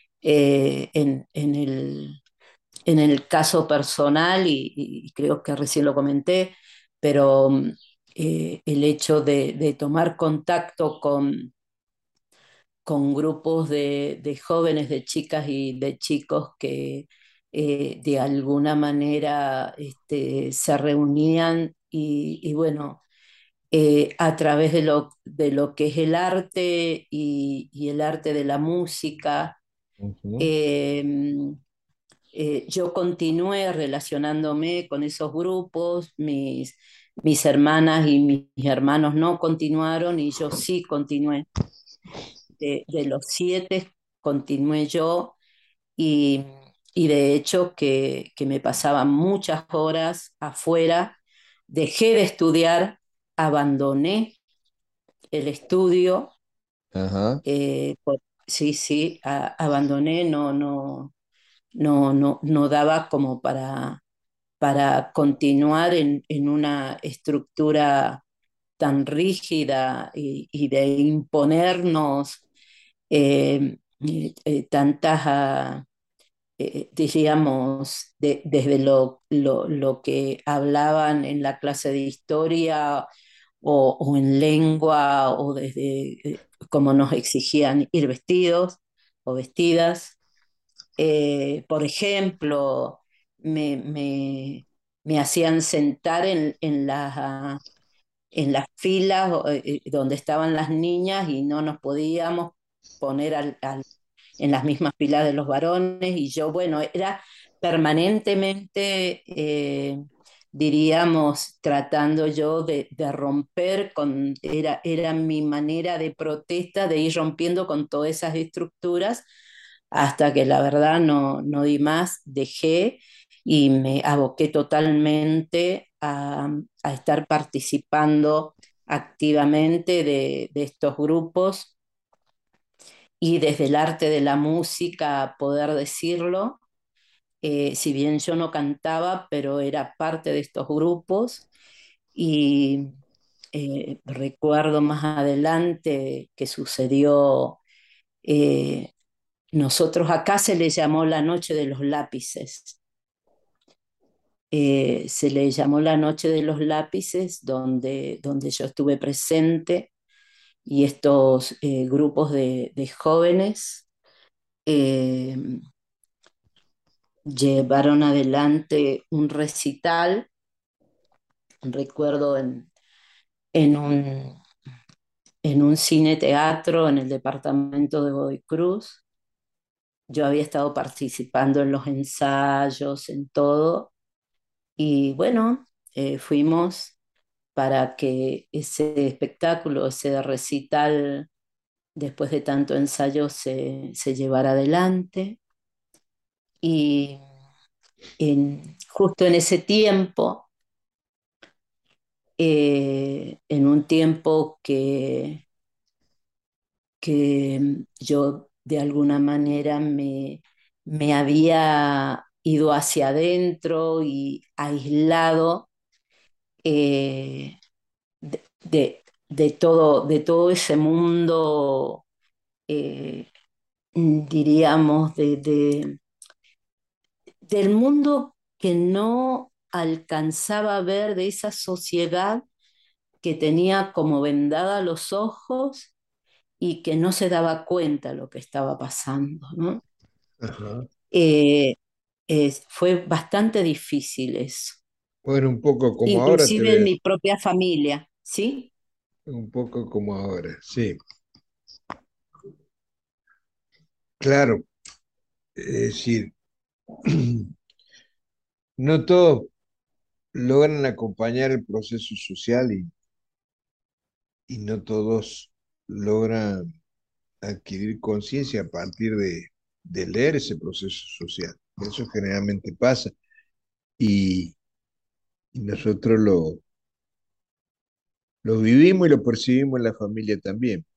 En el caso personal, y creo que recién lo comenté, pero el hecho de tomar contacto con grupos de jóvenes, de chicas y de chicos que de alguna manera se reunían y bueno, a través de lo que es el arte y el arte de la música. Ujú, eh, yo continué relacionándome con esos grupos, mis hermanas y mis hermanos no continuaron y yo sí continué. De los 7 continué yo y, y de hecho que me pasaba muchas horas afuera, dejé de estudiar, abandoné el estudio, ajá. sí, sí, abandoné, no daba como para continuar en una estructura tan rígida y de imponernos. tantas, diríamos, desde lo que hablaban en la clase de historia o en lengua o desde cómo nos exigían ir vestidos o vestidas. Por ejemplo, me, me- me hacían sentar en las filas donde estaban las niñas y no nos podíamos poner en las mismas filas de los varones y yo, bueno, era permanentemente, diríamos, tratando yo de romper era mi manera de protesta, de ir rompiendo con todas esas estructuras hasta que la verdad no di más, dejé y me aboqué totalmente a estar participando activamente de estos grupos y desde el arte de la música poder decirlo. Si bien yo no cantaba, pero era parte de estos grupos y recuerdo más adelante que sucedió, nosotros acá se le llamó la Noche de los Lápices. Se le llamó la Noche de los Lápices, donde yo estuve presente y estos grupos de jóvenes eh, llevaron adelante un recital, recuerdo en un, en un cine teatro en el departamento de Godoy Cruz. Yo había estado participando en los ensayos, en todo, y bueno, fuimos para que ese espectáculo, ese recital, después de tanto ensayo, se llevara adelante. Y justo en ese tiempo, en un tiempo que yo de alguna manera me había ido hacia adentro y aislado eh, de todo ese mundo, diríamos, del mundo que no alcanzaba a ver, de esa sociedad que tenía como vendada los ojos y que no se daba cuenta de lo que estaba pasando, ¿no? Ajá. Eh, Fue bastante difícil eso, Bueno, un poco como ahora te inclusive en veo, mi propia familia, ¿sí? un poco como ahora, sí, claro, es decir, no todos logran acompañar el proceso social y no todos logran adquirir conciencia a partir de leer ese proceso social. Eso generalmente pasa y, y nosotros lo vivimos y lo percibimos en la familia también.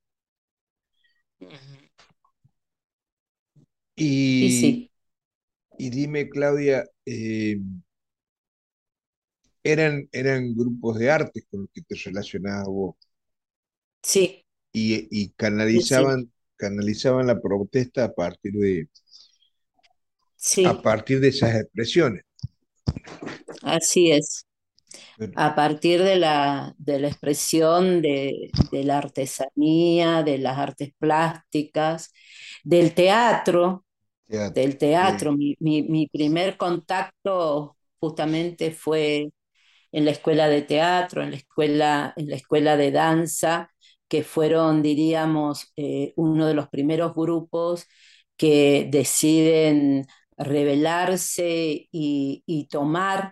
Y Y, sí, y dime, Claudia, eran grupos de arte con los que te relacionabas vos sí, y sí, sí, canalizaban la protesta a sí, partir de esas expresiones. así es. Bueno, A partir de la expresión de la artesanía, de las artes plásticas, del teatro, teatro, del teatro. sí, Mi primer contacto justamente fue en la escuela de teatro, en la escuela de danza, que fueron, diríamos, uno de los primeros grupos que deciden rebelarse y tomar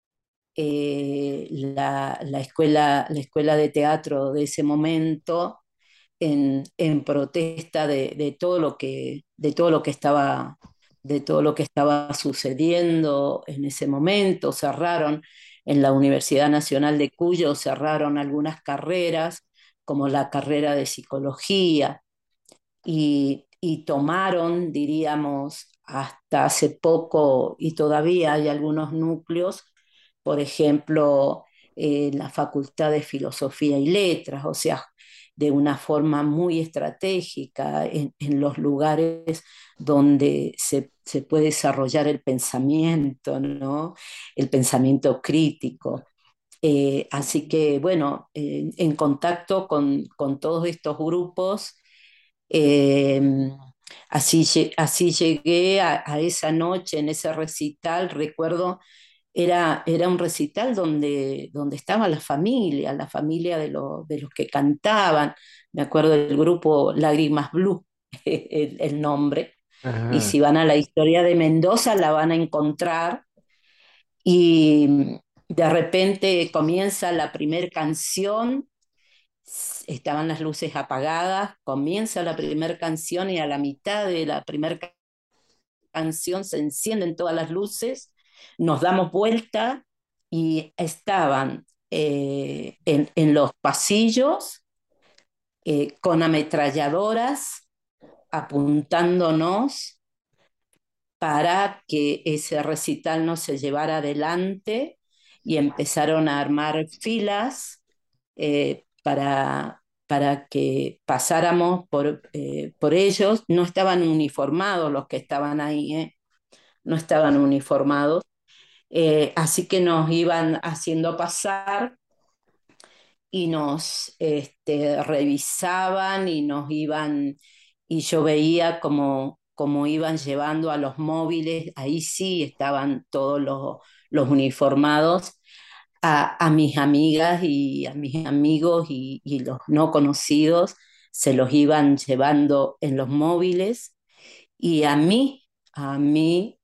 la escuela de teatro de ese momento en protesta de todo lo que estaba sucediendo en ese momento. Cerraron en la Universidad Nacional de Cuyo, cerraron algunas carreras, como la carrera de psicología, y tomaron, diríamos, hasta hace poco, y todavía hay algunos núcleos, por ejemplo, la Facultad de Filosofía y Letras, o sea, de una forma muy estratégica en los lugares donde se puede desarrollar el pensamiento, ¿no? El pensamiento crítico. Así que, bueno, en contacto con todos estos grupos, eh, así llegué a esa noche, en ese recital. Recuerdo, era un recital donde estaba la familia de los que cantaban. Me acuerdo del grupo Lágrimas Blue, el nombre. Y Ajá. si van a la historia de Mendoza, la van a encontrar. Y de repente comienza la primera canción, estaban las luces apagadas, comienza la primera canción y a la mitad de la primera canción se encienden todas las luces, nos damos vuelta y estaban en los pasillos con ametralladoras apuntándonos para que ese recital no se llevara adelante y empezaron a armar filas para que pasáramos por ellos. No estaban uniformados los que estaban ahí, no estaban uniformados, así que nos iban haciendo pasar y nos revisaban y nos iban, y yo veía como iban llevando a los móviles, ahí sí estaban todos los uniformados, a mis amigas y a mis amigos y los no conocidos, se los iban llevando en los móviles y a mí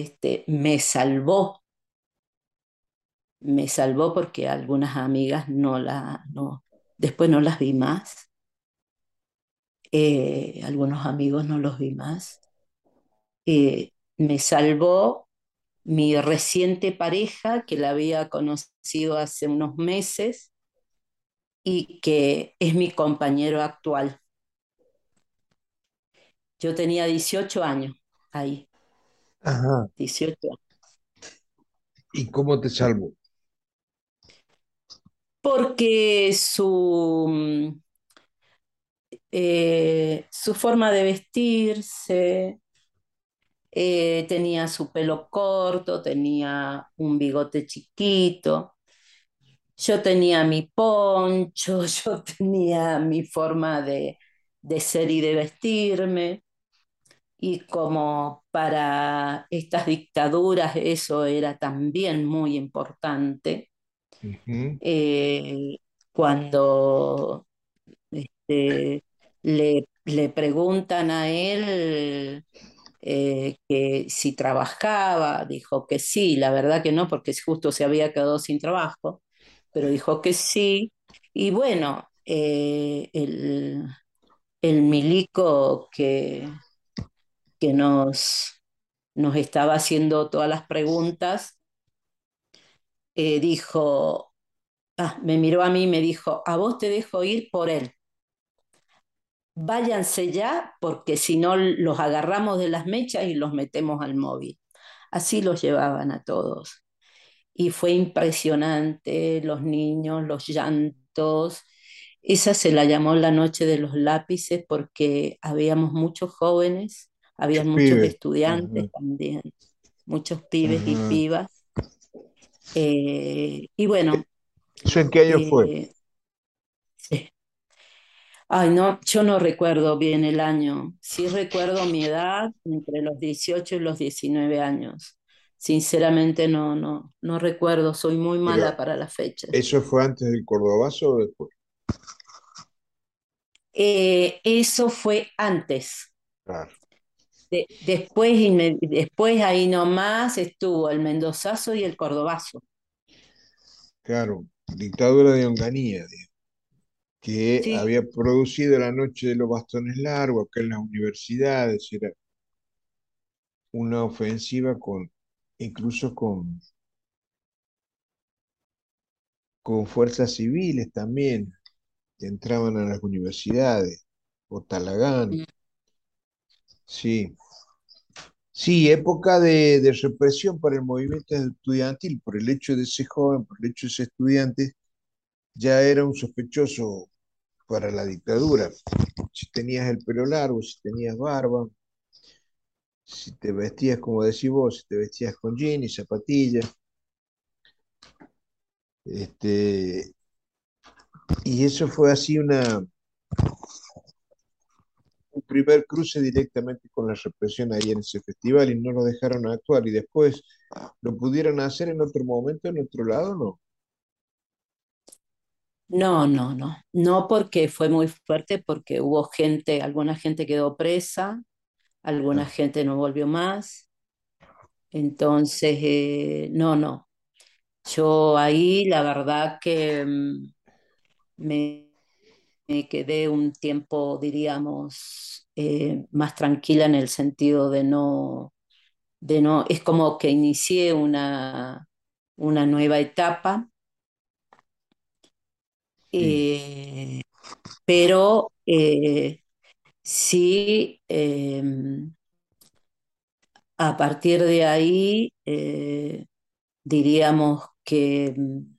me salvó porque algunas amigas no, después no las vi más, algunos amigos no los vi más. Me salvó mi reciente pareja, que la había conocido hace unos meses y que es mi compañero actual. Yo tenía 18 años ahí, Ajá. 18 años. ¿Y cómo te salvo? Porque su forma de vestirse, tenía su pelo corto, tenía un bigote chiquito, yo tenía mi poncho, yo tenía mi forma de ser y de vestirme, y como para estas dictaduras eso era también muy importante, Ujú. eh, cuando le preguntan a él que si trabajaba, dijo que sí, la verdad que no, porque justo se había quedado sin trabajo, pero dijo que sí. Y bueno, el milico que nos estaba haciendo todas las preguntas, dijo, me miró a mí y me dijo, a vos te dejo ir por él. Váyanse ya porque si no los agarramos de las mechas y los metemos al móvil. Así los llevaban a todos. Y fue impresionante, los niños, los llantos. Esa se la llamó la noche de los lápices porque habíamos muchos jóvenes, había Muchos muchos pibes. estudiantes Ajá. también, muchos pibes y Ajá. pibas. Y bueno, ¿Eso en qué año fue? eh, sí. Ay, no, yo no recuerdo bien el año. Sí recuerdo mi edad, entre los 18 y los 19 años. Sinceramente no recuerdo, soy muy Pero mala para las fechas. ¿eso fue antes del Cordobazo o después? Eso fue antes. Claro, Después ahí nomás estuvo el Mendozazo y el Cordobazo. claro. Dictadura de Onganía, que Sí, había producido la noche de los bastones largos acá en las universidades. Era una ofensiva incluso con fuerzas civiles también, que entraban a las universidades, o Talagán, sí. Sí, época de represión para el movimiento estudiantil, por el hecho de ser joven, por el hecho de ser estudiante, ya era un sospechoso para la dictadura. Si tenías el pelo largo, si tenías barba, si te vestías como decís vos, si te vestías con jeans y zapatillas. Este, y eso fue así un primer cruce directamente con la represión ahí en ese festival y no lo dejaron actuar. Y después lo pudieron hacer en otro momento, en otro lado, ¿no? No, no, no. No porque fue muy fuerte, porque hubo gente, alguna gente quedó presa, alguna Ah, gente no volvió más. Entonces, no, no. Yo ahí la verdad que me, me quedé un tiempo, diríamos, más tranquila en el sentido de no, es como que inicié una nueva etapa, sí. eh, pero sí, a partir de ahí, diríamos que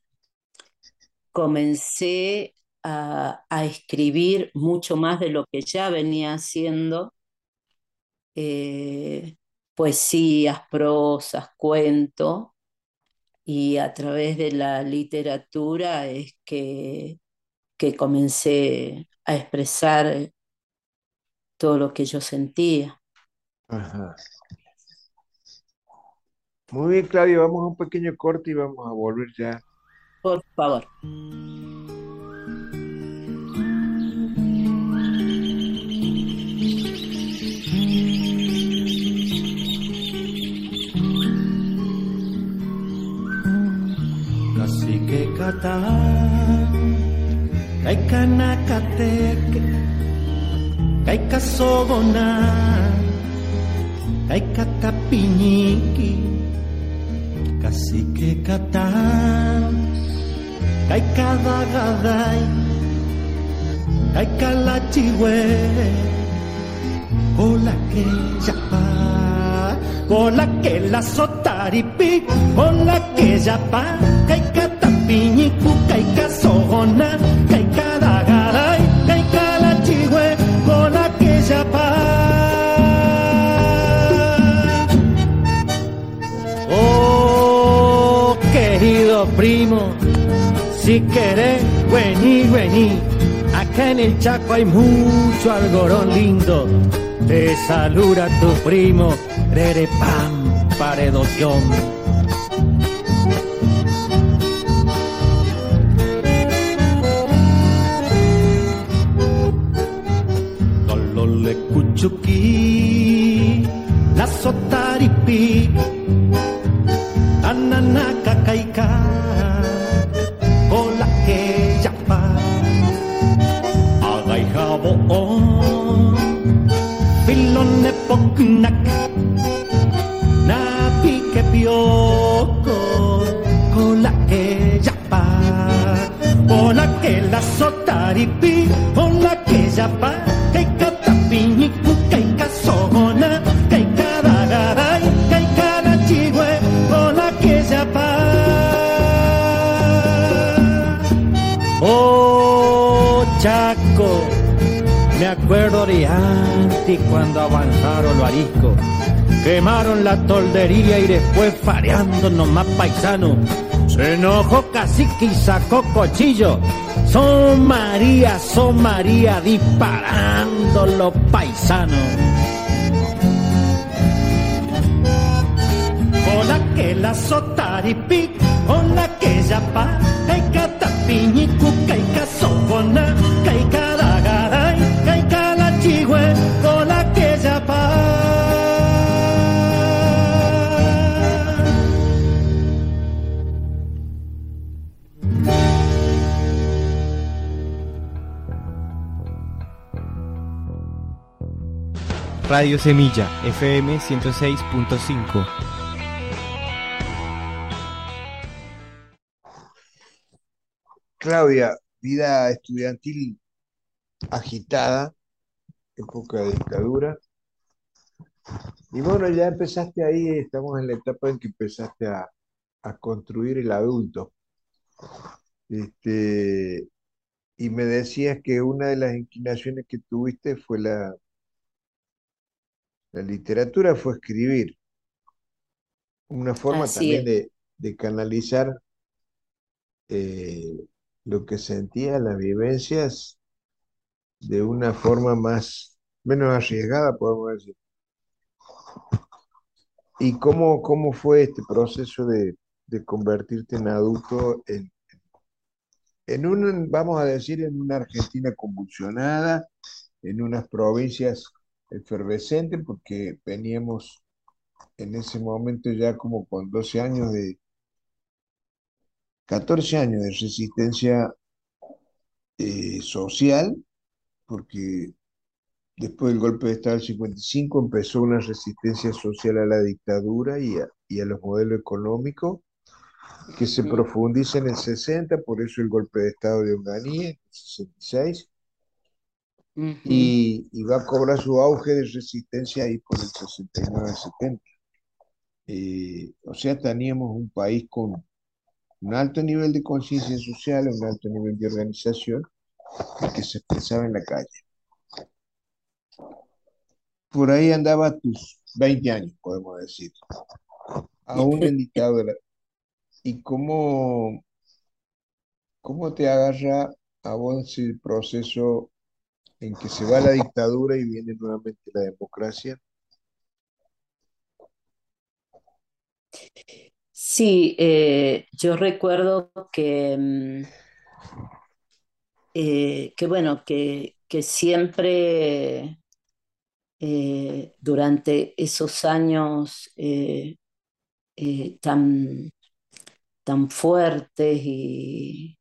comencé a escribir mucho más de lo que ya venía haciendo, eh, poesías, prosas, cuento, y a través de la literatura es que comencé a expresar todo lo que yo sentía. Ajá. Muy bien, Claudio, vamos a un pequeño corte y vamos a volver ya. Por favor. Cacique Catá, Caicanacateke, Caicasogona, Caicatapiñiqui, Cacique Catá, Caicadagaday, Caicalachihue, Cola que yapa, cola que la sotaripi, cola que yapa, Caicatapiñicu, Caicasogona, Caicadagaday, Caicalachihue, cola que yapa. Oh, querido primo, si querés, vení. Acá en el Chaco hay mucho algodón lindo. Te saluda tu primo, Rerepam, paredoción. Lolole cuchuqui, la sotaripi, ananaca caica, cola que yapa, agay jabo filone poknak, napi que pioko, cola que yapa, cola que la sotaripi, cola que yapa, que catapiñicu, que casogona, que cadagaray, que cadachigüe, cola que yapa. Oh, Chaco, me acuerdo de antes cuando avanzaron los ariscos, quemaron la toldería y después fareando nomás paisano. Se enojó cacique y sacó cuchillo. Son María, disparando los paisanos. Con la que la sotaripi, con la que yapa, caicatapiñicu, caicasogona, caicadagaray, caicalachihue, con la que yapa. Radio Semilla, FM 106.5. Claudia, vida estudiantil agitada, época de dictadura. Y bueno, ya empezaste ahí, estamos en la etapa en que empezaste a construir el adulto. Este, Y me decías que una de las inclinaciones que tuviste fue la literatura, fue escribir, una forma Así también es. de canalizar lo que sentías, las vivencias, de una forma menos arriesgada, podemos decir. ¿Y cómo fue este proceso de convertirte en adulto vamos a decir, en una Argentina convulsionada, en unas provincias efervescentes, porque veníamos en ese momento ya como con 12 años 14 años de resistencia social, porque después del golpe de Estado del 55 empezó una resistencia social a la dictadura y a los modelos económicos que se Ujú, profundiza en el 60, por eso el golpe de Estado de Onganía en el 66, ujú. y va a cobrar su auge de resistencia ahí por el 69-70. O sea, teníamos un país con un alto nivel de conciencia social, un alto nivel de organización, y que se expresaba en la calle. Por ahí andaba tus 20 años, podemos decir, aún en dictadura. ¿Y cómo te agarra a vos el proceso en que se va la dictadura y viene nuevamente la democracia? Sí, yo recuerdo que bueno, que siempre durante esos años tan fuertes y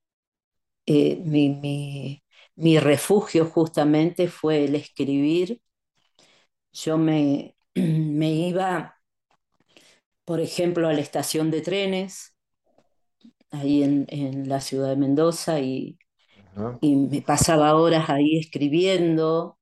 mi refugio justamente fue el escribir. Yo me iba, por ejemplo, a la estación de trenes, ahí en la ciudad de Mendoza, Ajá. y me pasaba horas ahí escribiendo,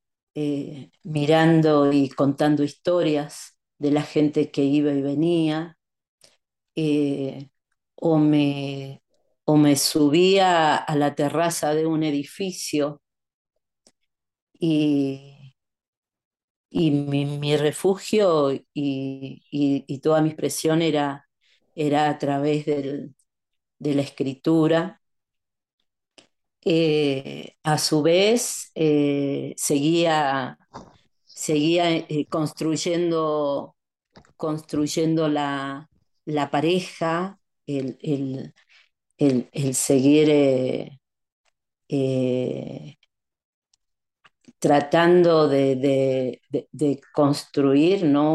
mirando y contando historias de la gente que iba y venía, eh, o me, o me subía a la terraza de un edificio y, y mi refugio y toda mi expresión era a través de la escritura. A su vez, seguía construyendo la pareja, el, el- el seguir eh, tratando de construir, ¿no?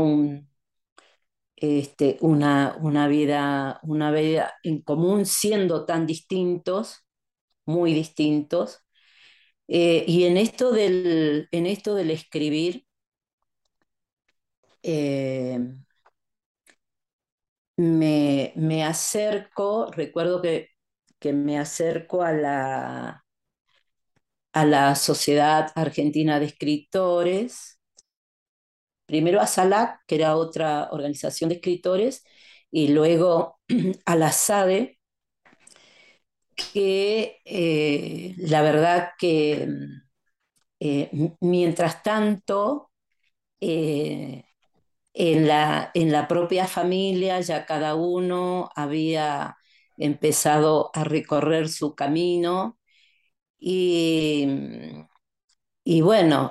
Una vida en común, siendo tan distintos, muy distintos. Y en esto del escribir, eh, me acerco, recuerdo que me acerco a la Sociedad Argentina de Escritores, primero a SALAC, que era otra organización de escritores, y luego a la SADE, que la verdad que mientras tanto, eh, en la propia familia ya cada uno había empezado a recorrer su camino y, y bueno,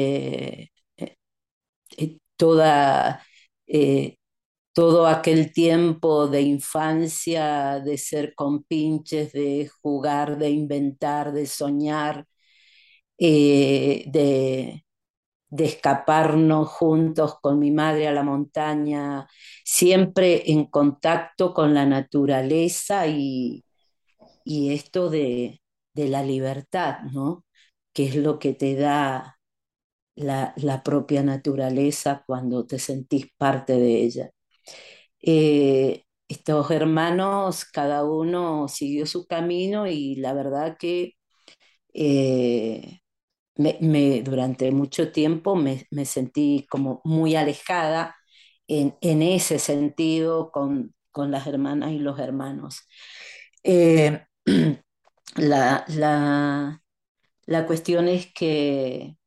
toda, eh, todo aquel tiempo de infancia, de ser compinches, de jugar, de inventar, de soñar, de escaparnos juntos con mi madre a la montaña, siempre en contacto con la naturaleza y esto de la libertad, ¿no? Que es lo que te da la propia naturaleza cuando te sentís parte de ella. Estos hermanos, cada uno siguió su camino y la verdad que eh, durante mucho tiempo me sentí como muy alejada en ese sentido con las hermanas y los hermanos. Eh, La, la, la cuestión es que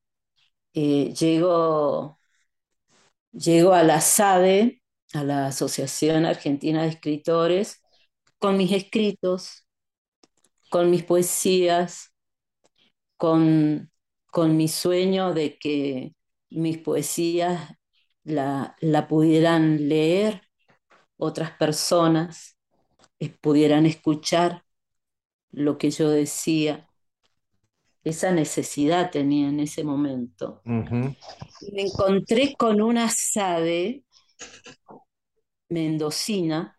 llego a la SADE, a la Asociación Argentina de Escritores, con mis escritos, con mis poesías, con, con mi sueño de que mis poesías la pudieran leer otras personas, pudieran escuchar lo que yo decía. Esa necesidad tenía en ese momento. Ujú. Y me encontré con una SADE mendocina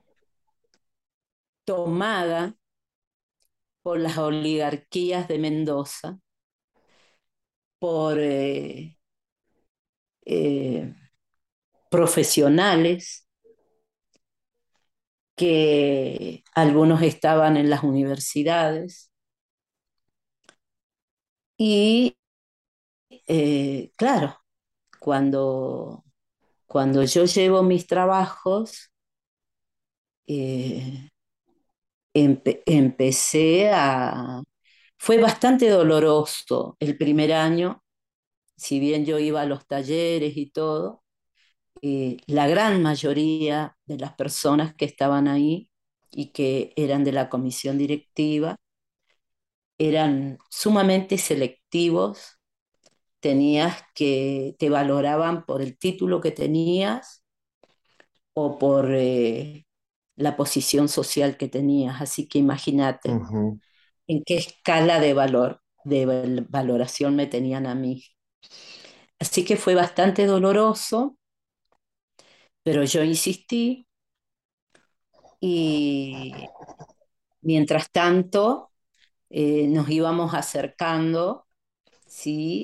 tomada por las oligarquías de Mendoza, por eh, profesionales que algunos estaban en las universidades y claro, cuando, cuando yo llevo mis trabajos, eh, empecé a... Fue bastante doloroso el primer año, si bien yo iba a los talleres y todo, la gran mayoría de las personas que estaban ahí y que eran de la comisión directiva eran sumamente selectivos, te valoraban por el título que tenías o por la posición social que tenías. Así que imagínate Ujú. en qué escala de valor, de valoración me tenían a mí. Así que fue bastante doloroso, pero yo insistí y mientras tanto nos íbamos acercando, ¿sí?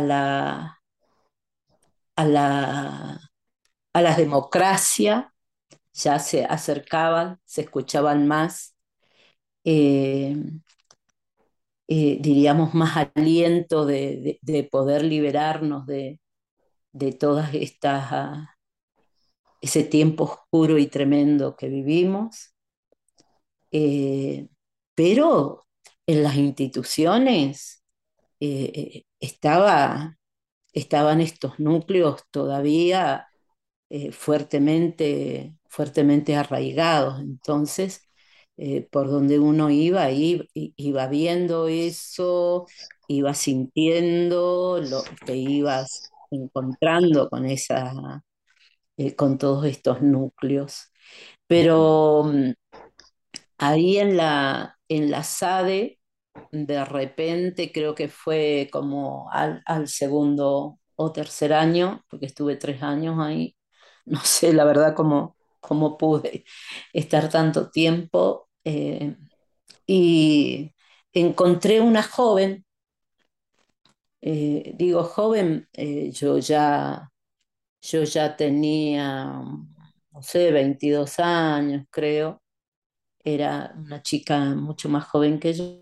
A la, a la democracia, ya se acercaban, se escuchaban más, eh, diríamos, más aliento de poder liberarnos de todas estas, ese tiempo oscuro y tremendo que vivimos. Eh, pero en las instituciones estaban estos núcleos todavía fuertemente arraigados. Entonces, por donde uno iba, iba viendo eso, iba sintiendo, te ibas encontrando con todos estos núcleos. Pero ahí en la SADE, de repente creo que fue como al segundo o tercer año, porque estuve 3 años ahí, no sé la verdad cómo pude estar tanto tiempo, y encontré una joven, digo joven, yo ya tenía, no sé, 22 años creo, era una chica mucho más joven que yo,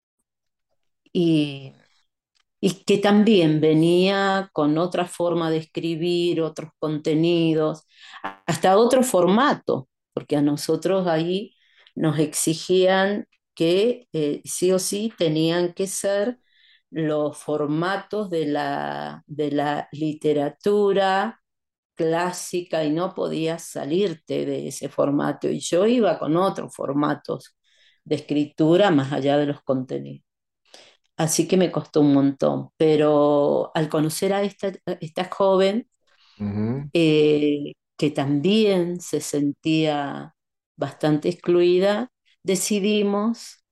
y y que también venía con otra forma de escribir, otros contenidos, hasta otro formato, porque a nosotros ahí nos exigían que sí o sí tenían que ser los formatos de la literatura clásica y no podías salirte de ese formato. Y yo iba con otros formatos de escritura más allá de los contenidos. Así que me costó un montón, pero al conocer a esta joven, Ujú. que también se sentía bastante excluida, decidimos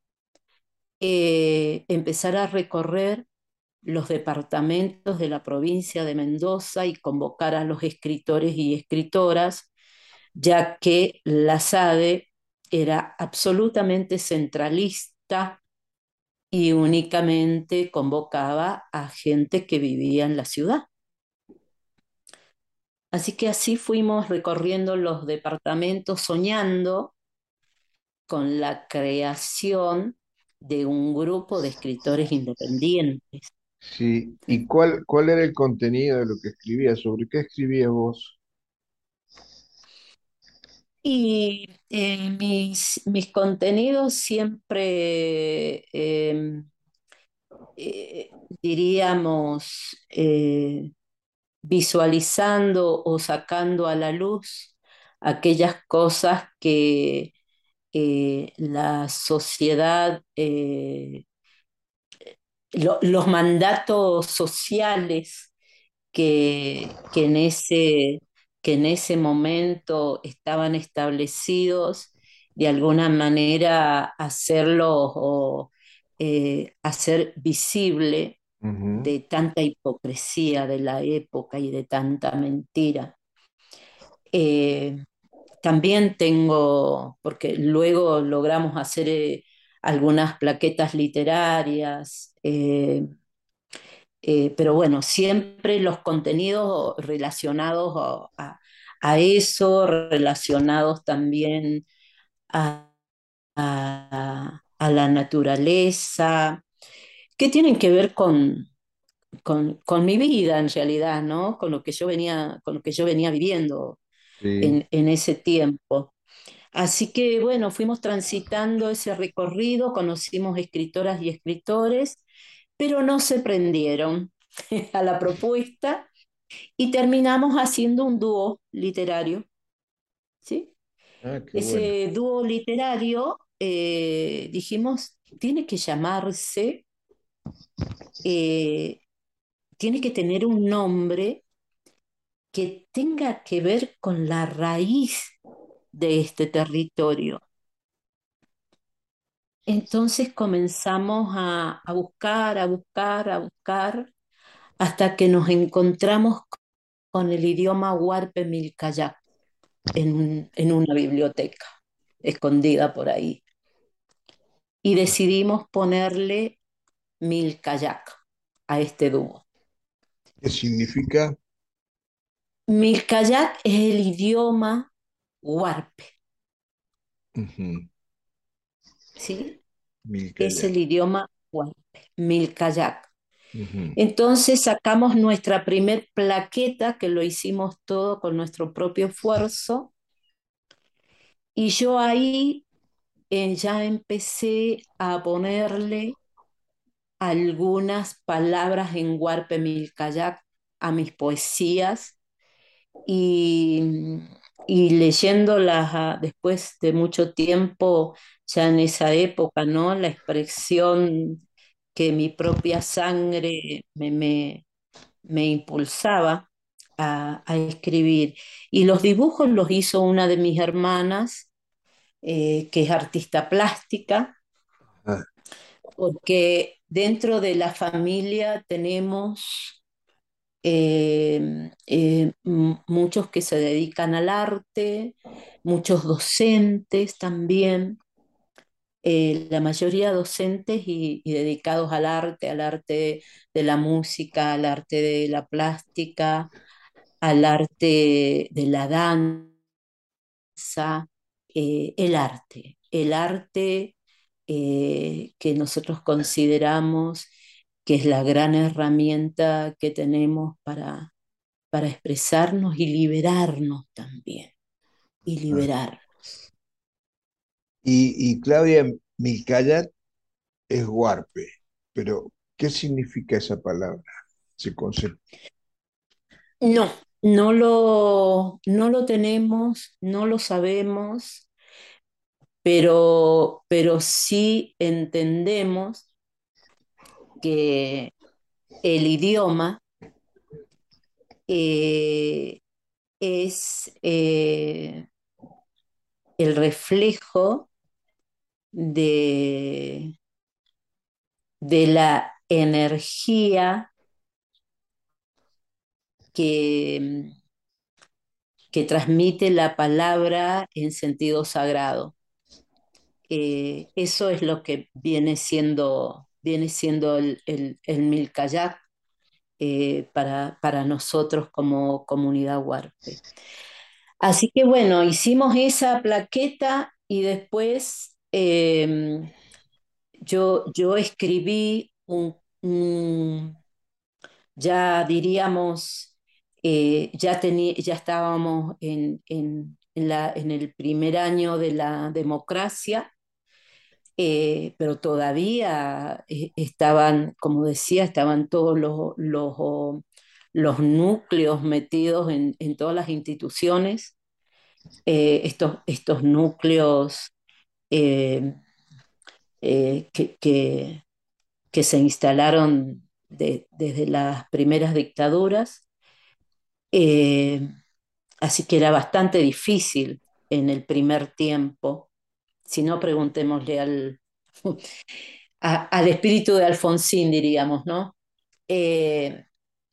empezar a recorrer los departamentos de la provincia de Mendoza y convocar a los escritores y escritoras, ya que la SADE era absolutamente centralista y únicamente convocaba a gente que vivía en la ciudad. Así que así fuimos recorriendo los departamentos soñando con la creación de un grupo de escritores independientes. Sí, ¿y cuál era el contenido de lo que escribías? ¿Sobre qué escribías vos? Y mis contenidos siempre, diríamos, visualizando o sacando a la luz aquellas cosas que la sociedad, los mandatos sociales que en ese momento estaban establecidos, de alguna manera hacerlos o hacer visible Ujú. de tanta hipocresía de la época y de tanta mentira. Eh, También tengo, porque luego logramos hacer algunas plaquetas literarias, pero bueno, siempre los contenidos relacionados a eso, relacionados también a, a la naturaleza, que tienen que ver con mi vida en realidad, ¿no? Con lo que yo venía, con lo que yo venía viviendo Sí. en ese tiempo. Así que bueno, fuimos transitando ese recorrido, conocimos escritoras y escritores, pero no se prendieron a la propuesta y terminamos haciendo un dúo literario, ¿sí? Ah, qué bueno. Ese dúo literario, dijimos, tiene que llamarse, eh, tiene que tener un nombre que tenga que ver con la raíz de este territorio. Entonces comenzamos a buscar, a buscar, a buscar, hasta que nos encontramos con el idioma Huarpe Milcayac en una biblioteca escondida por ahí. Y decidimos ponerle Milcayac a este dúo. ¿Qué significa? Milcayac es el idioma Huarpe, Ujú. ¿sí? Es Milcaya. el idioma Huarpe, Milcayac. Ujú. Entonces sacamos nuestra primer plaqueta, que lo hicimos todo con nuestro propio esfuerzo, y yo ahí ya empecé a ponerle algunas palabras en Huarpe Milcayac a mis poesías y, y leyéndolas después de mucho tiempo, ya en esa época, ¿no? La expresión que mi propia sangre me impulsaba a escribir. Y los dibujos los hizo una de mis hermanas, que es artista plástica, Ah, porque dentro de la familia tenemos muchos que se dedican al arte, muchos docentes también, la mayoría docentes y dedicados al arte de la música, al arte de la plástica, al arte de la danza, el arte que nosotros consideramos que es la gran herramienta que tenemos para expresarnos y liberarnos también, y ah. liberar. Y Claudia, Milcaya es huarpe, pero ¿qué significa esa palabra, ese concepto? No, no lo tenemos, no lo sabemos, pero sí entendemos que el idioma eh, es el reflejo de, de la energía que, que transmite la palabra en sentido sagrado. Eso es lo que viene siendo el Milkayak para nosotros como comunidad huarpe. Así que bueno, hicimos esa plaqueta y después yo escribí ya diríamos, ya estábamos en el primer año de la democracia, pero todavía estaban, como decía, estaban todos los núcleos metidos en todas las instituciones, estos núcleos eh, que se instalaron desde las primeras dictaduras. Eh, Así que era bastante difícil en el primer tiempo. Si no, preguntémosle al espíritu de Alfonsín, diríamos, ¿no? Eh,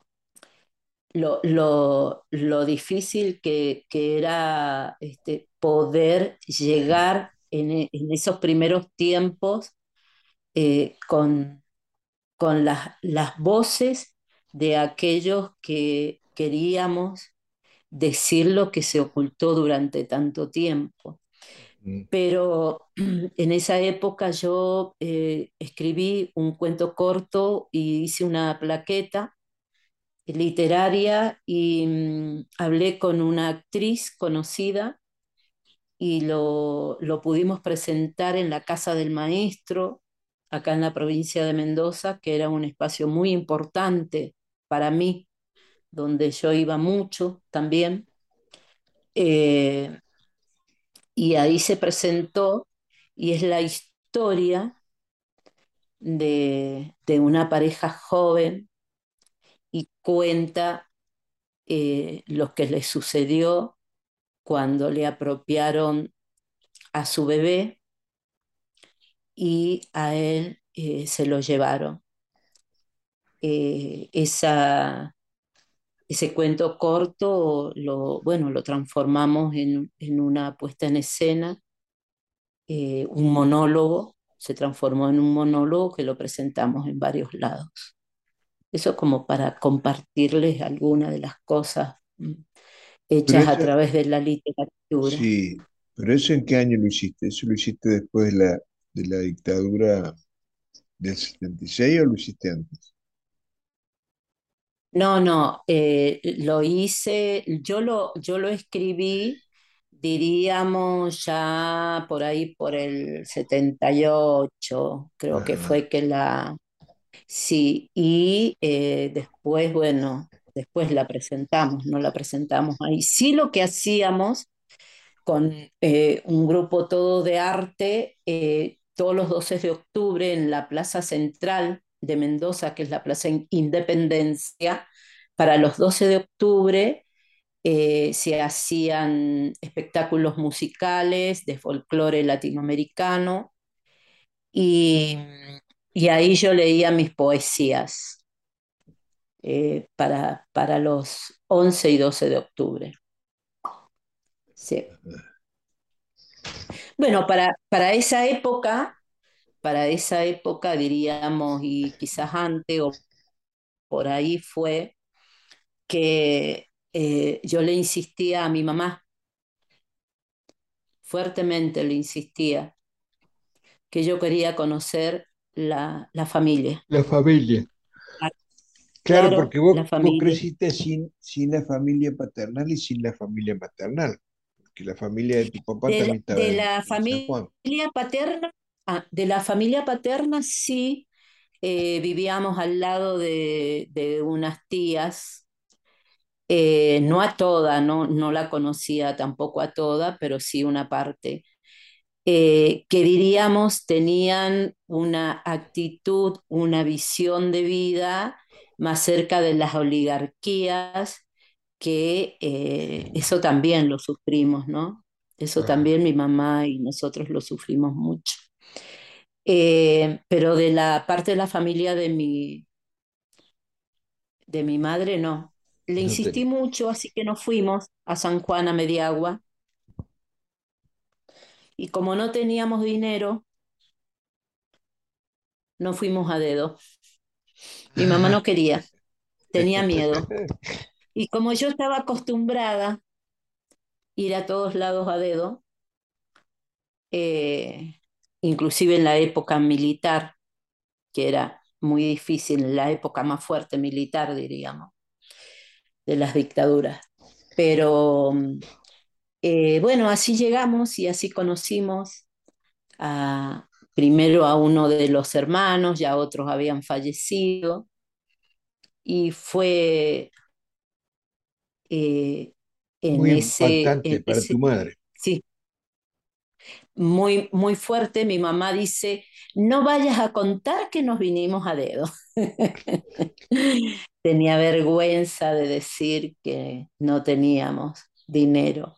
lo difícil que era poder llegar en esos primeros tiempos con las voces de aquellos que queríamos decir lo que se ocultó durante tanto tiempo. Mm. Pero en esa época yo escribí un cuento corto y hice una plaqueta literaria y hablé con una actriz conocida y lo pudimos presentar en la Casa del Maestro, acá en la provincia de Mendoza, que era un espacio muy importante para mí, donde yo iba mucho también. Eh, y ahí se presentó y es la historia de una pareja joven y cuenta lo que le sucedió cuando le apropiaron a su bebé y a él se lo llevaron. Ese cuento corto bueno, lo transformamos en una puesta en escena, un monólogo, se transformó en un monólogo que lo presentamos en varios lados. Eso como para compartirles algunas de las cosas Pero hechas a eso, través de la literatura. sí, pero ¿eso en qué año lo hiciste? ¿Eso lo hiciste después de la dictadura del 76 o lo hiciste antes? No, no, lo hice, yo lo escribí, diríamos ya por ahí por el 78 creo que Ajá. fue sí, y después, bueno, después la presentamos, no la presentamos ahí. Sí, lo que hacíamos con un grupo todo de arte, todos los 12 de octubre en la Plaza Central de Mendoza, que es la Plaza Independencia. Para los 12 de octubre se hacían espectáculos musicales de folclore latinoamericano y, y ahí yo leía mis poesías para los 11 y 12 de octubre. Sí. Bueno, para esa época diríamos, y quizás antes o por ahí fue que yo le insistía a mi mamá, fuertemente le insistía, que yo quería conocer la familia. La familia. Ah, Claro, claro, porque la vos familia. creciste sin la familia paternal y sin la familia maternal, porque la familia de tu papá De, también estaba de la en San Juan. familia paterna, de la familia paterna sí, vivíamos al lado de unas tías. No a toda, no la conocía tampoco a toda, pero sí una parte, que diríamos tenían una actitud, una visión de vida más cerca de las oligarquías, que eso también lo sufrimos, ¿no? Eso Ajá. también mi mamá y nosotros lo sufrimos mucho. Pero de la parte de la familia de mi madre, no. Le No insistí tenés. mucho, así que nos fuimos a San Juan a Mediagua. Y como no teníamos dinero, no fuimos a dedo. Mi mamá no quería, tenía miedo. Y como yo estaba acostumbrada a ir a todos lados a dedo, eh, inclusive en la época militar, que era muy difícil, en la época más fuerte militar, diríamos. de las dictaduras. Pero bueno, así llegamos y así conocimos primero a uno de los hermanos, ya otros habían fallecido, y fue eh, Muy impactante en para tu ese, madre. sí, muy, muy fuerte. Mi mamá dice, no vayas a contar que nos vinimos a dedo. Tenía vergüenza de decir que no teníamos dinero.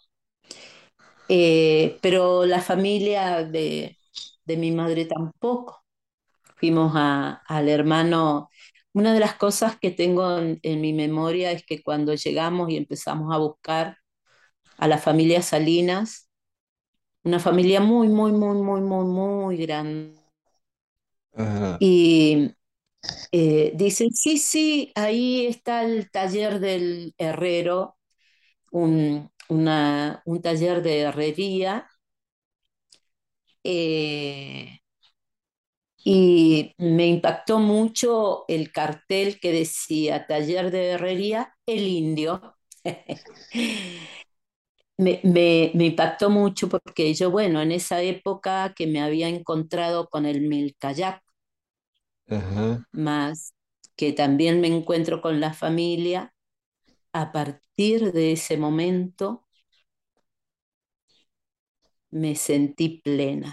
Pero la familia de mi madre tampoco. Fuimos al hermano. Una de las cosas que tengo en mi memoria es que cuando llegamos y empezamos a buscar a la familia Salinas, una familia muy, muy, muy, muy, muy, muy grande. Ajá, Y dicen, sí, sí, ahí está el taller del herrero, un taller de herrería. eh, y me impactó mucho el cartel que decía taller de herrería El Indio. Me impactó mucho porque yo, bueno, en esa época que me había encontrado con el Melcayac, ajá. más que también me encuentro con la familia, a partir de ese momento me sentí plena.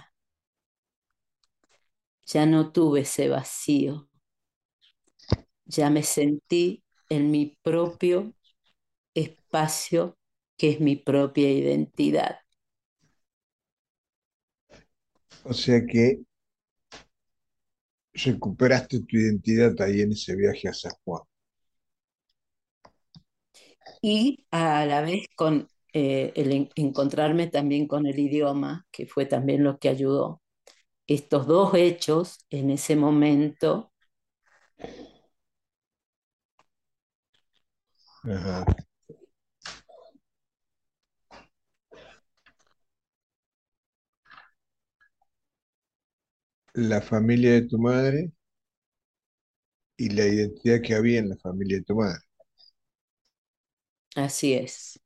Ya no tuve ese vacío, ya me sentí en mi propio espacio, que es mi propia identidad. O sea que recuperaste tu identidad ahí en ese viaje a San Juan. Y a la vez con encontrarme también con el idioma, que fue también lo que ayudó. Estos dos hechos en ese momento, Ajá. La familia de tu madre y la identidad que había en la familia de tu madre. así es.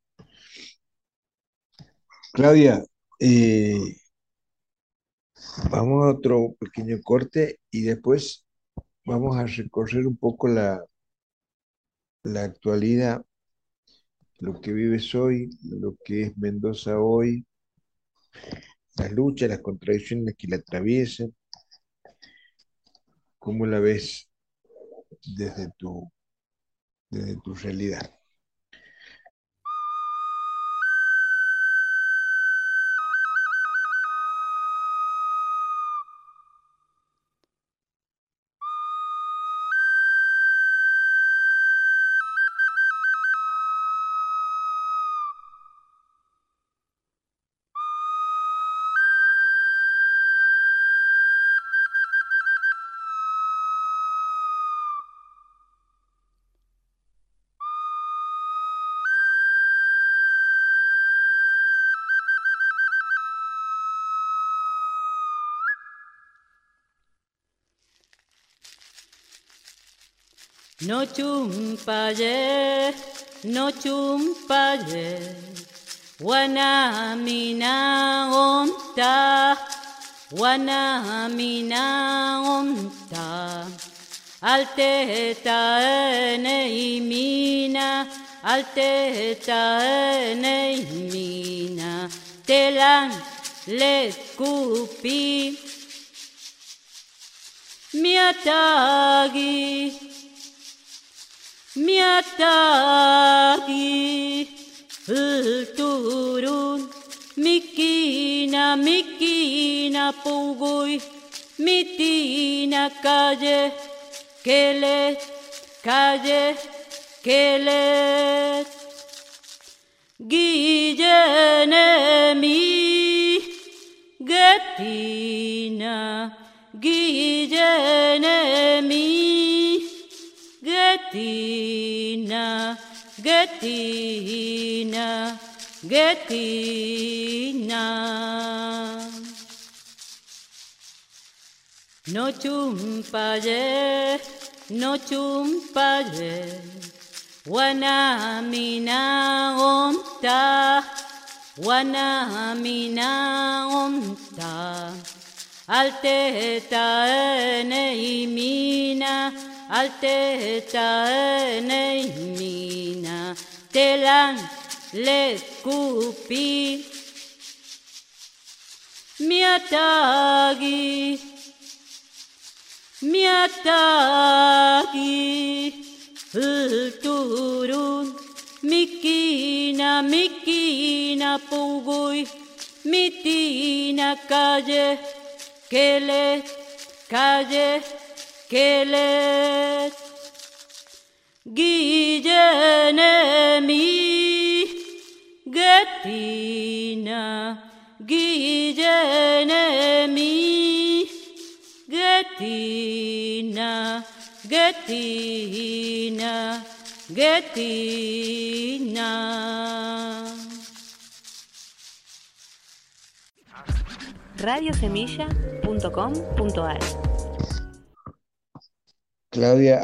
Claudia, eh, vamos a otro pequeño corte y después vamos a recorrer un poco la actualidad, lo que vives hoy, lo que es Mendoza hoy, las luchas, las contradicciones que la atraviesan, cómo la ves desde desde tu realidad. No chumpaye, no chumpaye, wanamina onta, wanamina onta, alteta ene imina, alteta ene imina, telan le kupi, miatagi. Miatagi turun mikina mikina pugui mitina calle kelet Guillenemi Getina Guillenemi Getina, Getina, Getina. No chumpaye, no chumpaye, Wanamina onta, Wanamina onta, Alteta ene imina, Alteta ene imina, Telan le kupi, Miatagi, Miatagi, turun, Mikina, Mikina, Pugui, Mitina, calle, Kelet, calle, Kelet, Guillenemi, Getina, Guillenemi, Getina, Getina, Getina. radiosemilla.com.ar. Claudia,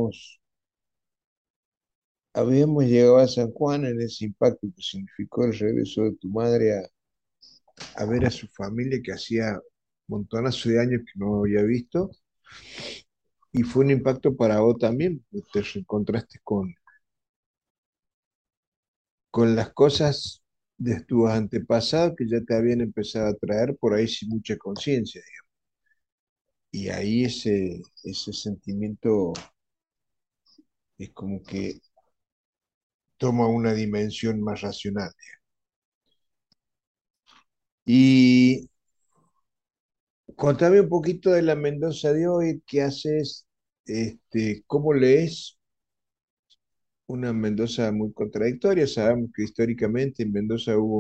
habíamos llegado a San Juan en ese impacto que significó el regreso de tu madre a ver a su familia que hacía montonazo de años que no había visto. Y fue un impacto para vos también, porque te reencontraste con las cosas de tus antepasados que ya te habían empezado a traer por ahí sin mucha conciencia, digamos. Y ahí ese sentimiento es como que toma una dimensión más racional. Y contame un poquito de la Mendoza de hoy, qué haces, cómo lees una Mendoza muy contradictoria. Sabemos que históricamente en Mendoza hubo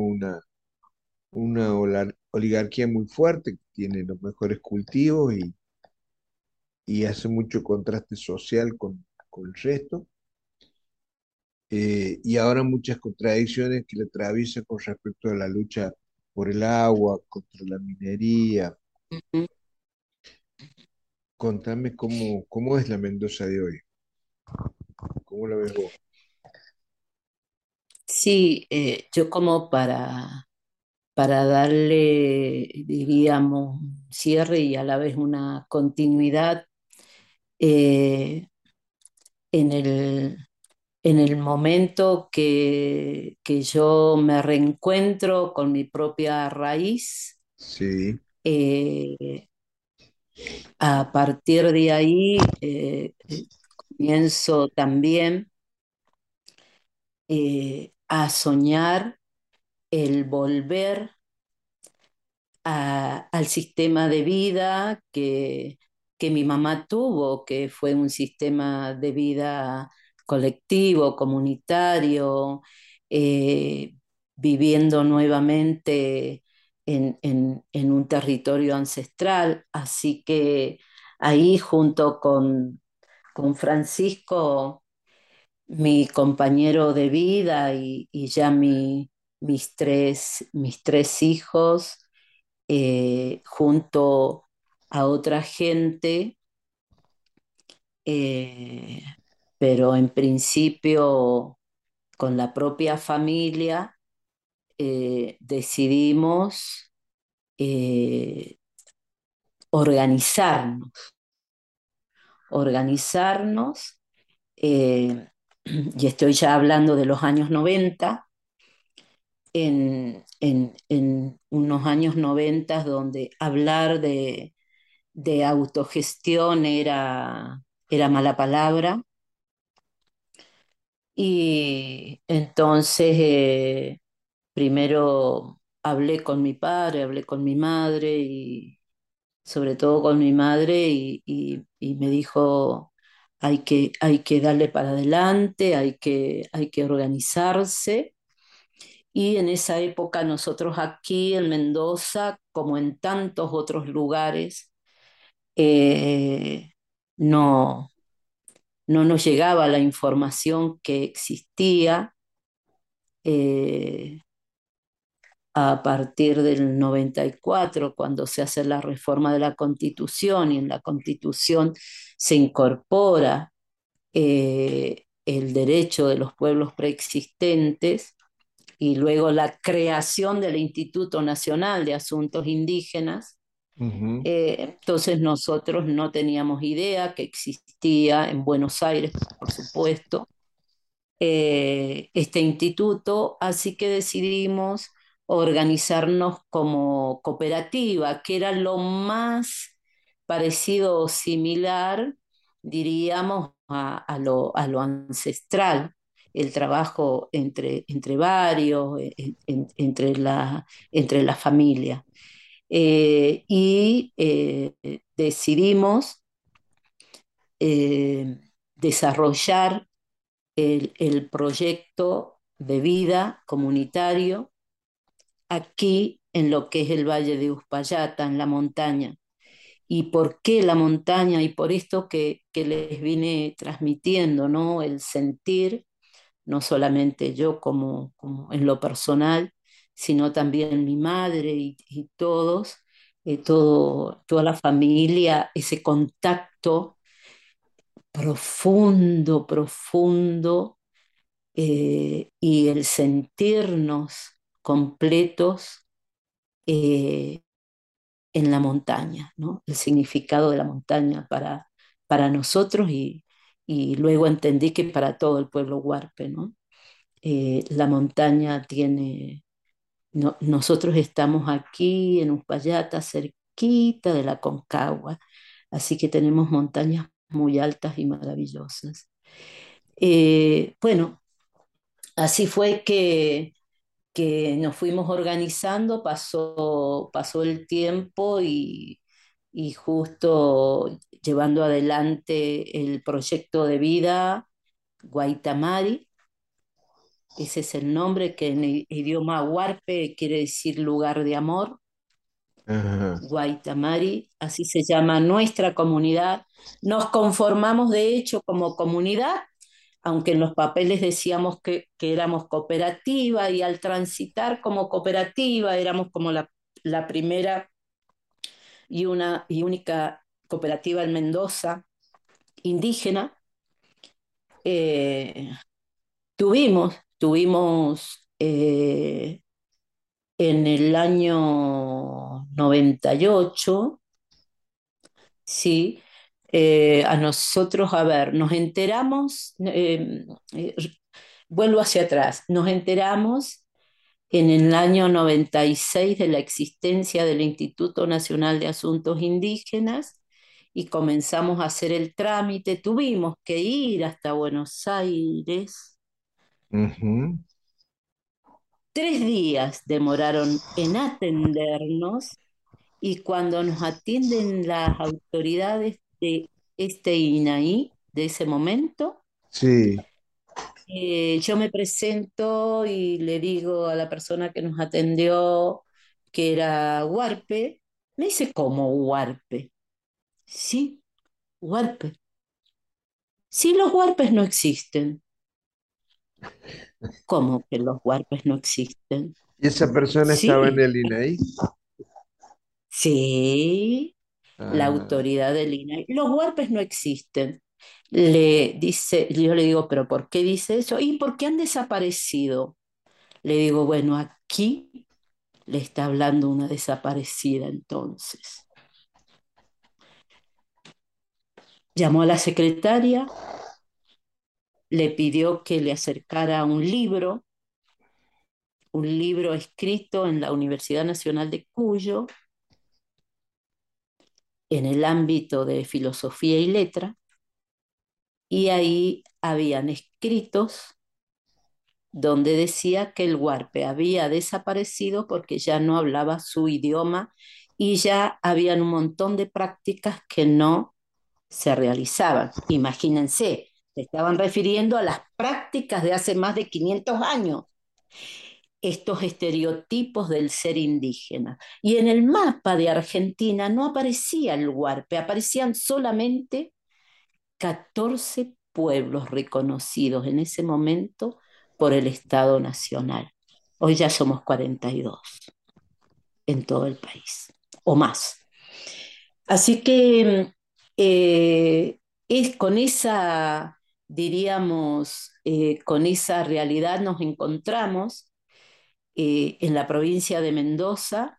una oligarquía muy fuerte que tiene los mejores cultivos y hace mucho contraste social con el resto. Y ahora muchas contradicciones que le atraviesan con respecto a la lucha por el agua, contra la minería. Ujú. Contame cómo es la Mendoza de hoy, cómo la ves vos. Sí, yo como para darle, diríamos, un cierre y a la vez una continuidad, eh, en en el momento que yo me reencuentro con mi propia raíz, Sí, eh, a partir de ahí comienzo también a soñar el volver al sistema de vida que mi mamá tuvo, que fue un sistema de vida colectivo, comunitario, eh, viviendo nuevamente en un territorio ancestral. Así que ahí junto con Francisco, mi compañero de vida y ya mis tres hijos, junto a otra gente, eh, pero en principio con la propia familia, decidimos eh, organizarnos, organizarnos, y estoy ya hablando de los años 90, en unos años 90 donde hablar de autogestión era mala palabra. Y entonces, primero hablé con mi padre, hablé con mi madre y sobre todo con mi madre y me dijo, hay que darle para adelante, hay que organizarse. Y en esa época nosotros aquí en Mendoza, como en tantos otros lugares, eh, no, no nos llegaba la información que existía eh, a partir del 94, cuando se hace la reforma de la Constitución y en la Constitución se incorpora el derecho de los pueblos preexistentes y luego la creación del Instituto Nacional de Asuntos Indígenas. Ujú. Entonces nosotros no teníamos idea que existía en Buenos Aires, por supuesto, este instituto, así que decidimos organizarnos como cooperativa, que era lo más parecido o similar, diríamos, a lo ancestral, el trabajo entre varios, entre la familia. Y decidimos eh, desarrollar el proyecto de vida comunitario aquí en lo que es el Valle de Uspallata, en la montaña. ¿Y por qué la montaña? Y por esto que les vine transmitiendo, ¿no? El sentir, no solamente yo como en lo personal, sino también mi madre y todos, toda la familia, ese contacto profundo, profundo, y el sentirnos completos eh, en la montaña, ¿no? El significado de la montaña para nosotros y luego entendí que para todo el pueblo huarpe, ¿no? La montaña tiene, nosotros estamos aquí en Uspallata, cerquita de la Concagua, así que tenemos montañas muy altas y maravillosas. Bueno, así fue que nos fuimos organizando, pasó el tiempo y justo llevando adelante el proyecto de vida Guaitamari, ese es el nombre que en el idioma huarpe quiere decir lugar de amor. Ajá. Guaitamari, así se llama nuestra comunidad. Nos conformamos de hecho como comunidad, aunque en los papeles decíamos que éramos cooperativa y al transitar como cooperativa éramos como la primera y única cooperativa en Mendoza indígena. Eh, tuvimos en el año 98. Sí, a nosotros, a ver, nos enteramos, eh, vuelvo hacia atrás, nos enteramos en el año 96 de la existencia del Instituto Nacional de Asuntos Indígenas y comenzamos a hacer el trámite. Tuvimos que ir hasta Buenos Aires. Ujú. 3 días demoraron en atendernos y cuando nos atienden las autoridades de este INAI de ese momento, Sí, yo me presento y le digo a la persona que nos atendió que era Huarpe. Me dice, ¿cómo Huarpe? Sí, Huarpe. Sí, los Huarpes no existen. ¿Cómo que los Huarpes no existen? y esa persona estaba en Sí, el INAI. sí, la Ah, autoridad del INAI. Los Huarpes no existen. Le dice, yo le digo, ¿pero por qué dice eso? ¿Y por qué han desaparecido? Le digo, bueno, aquí le está hablando una desaparecida entonces. Llamó a la secretaria, le pidió que le acercara un libro escrito en la Universidad Nacional de Cuyo, en el ámbito de filosofía y letra, y ahí habían escritos donde decía que el huarpe había desaparecido porque ya no hablaba su idioma y ya habían un montón de prácticas que no se realizaban. Imagínense, se estaban refiriendo a las prácticas de hace más de 500 años, estos estereotipos del ser indígena. Y en el mapa de Argentina no aparecía el huarpe, aparecían solamente 14 pueblos reconocidos en ese momento por el Estado Nacional. Hoy ya somos 42 en todo el país, o más. Así que es con esa diríamos, con esa realidad nos encontramos en la provincia de Mendoza.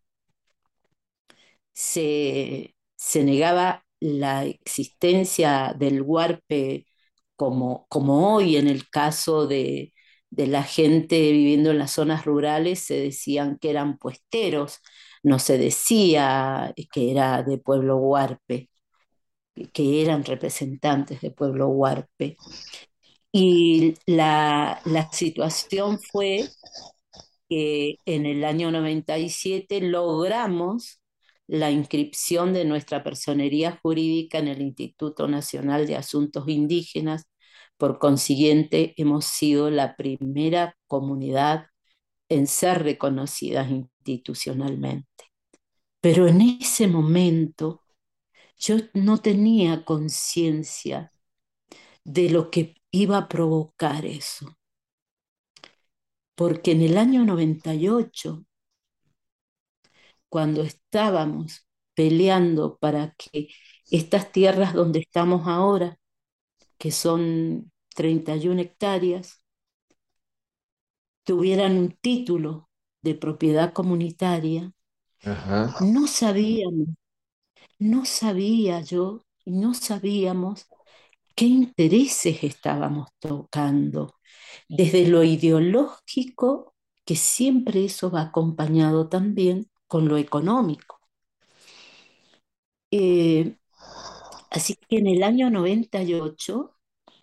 Se negaba la existencia del huarpe como hoy en el caso de la gente viviendo en las zonas rurales, se decían que eran puesteros, no se decía que era de pueblo huarpe, que eran representantes de pueblo huarpe. Y la situación fue que en el año 97 logramos la inscripción de nuestra personería jurídica en el Instituto Nacional de Asuntos Indígenas. Por consiguiente, hemos sido la primera comunidad en ser reconocidas institucionalmente. Pero en ese momento yo no tenía conciencia de lo que iba a provocar eso, porque en el año 98, cuando estábamos peleando para que estas tierras donde estamos ahora, que son 31 hectáreas, tuvieran un título de propiedad comunitaria, Ajá. no sabíamos, no sabía yo, y no sabíamos qué intereses estábamos tocando, desde lo ideológico, que siempre eso va acompañado también con lo económico. Eh, Así que en el año 98,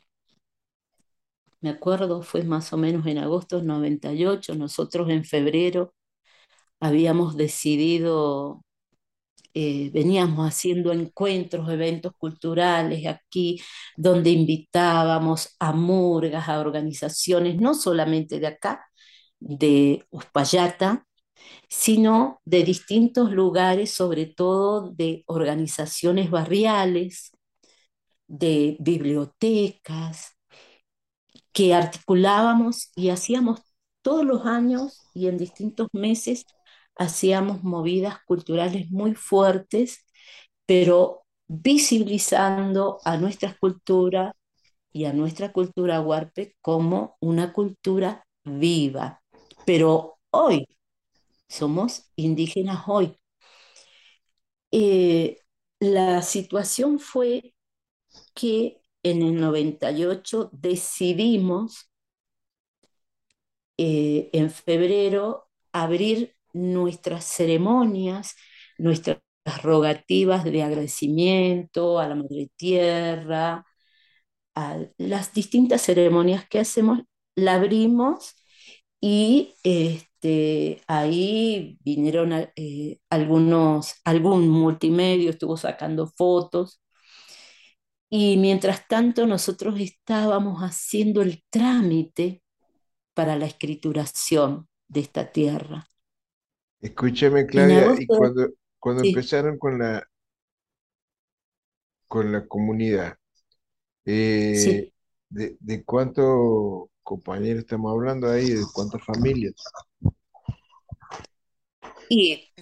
me acuerdo, fue más o menos en agosto del 98, nosotros en febrero habíamos decidido, veníamos haciendo encuentros, eventos culturales aquí, donde invitábamos a murgas, a organizaciones, no solamente de acá, de Uspallata, sino de distintos lugares, sobre todo de organizaciones barriales, de bibliotecas, que articulábamos y hacíamos todos los años y en distintos meses hacíamos movidas culturales muy fuertes, pero visibilizando a nuestra cultura y a nuestra cultura huarpe como una cultura viva. Pero hoy somos indígenas hoy. Eh, la situación fue que en el 98 decidimos, en febrero, abrir nuestras ceremonias, nuestras rogativas de agradecimiento a la Madre Tierra, a las distintas ceremonias que hacemos, la abrimos y ahí vinieron algún multimedio, estuvo sacando fotos. Y mientras tanto nosotros estábamos haciendo el trámite para la escrituración de esta tierra. Escúchame, En Claudia, y agosto, cuando sí, empezaron con la comunidad, eh, sí. de cuántos compañeros estamos hablando ahí? ¿De cuántas familias? Y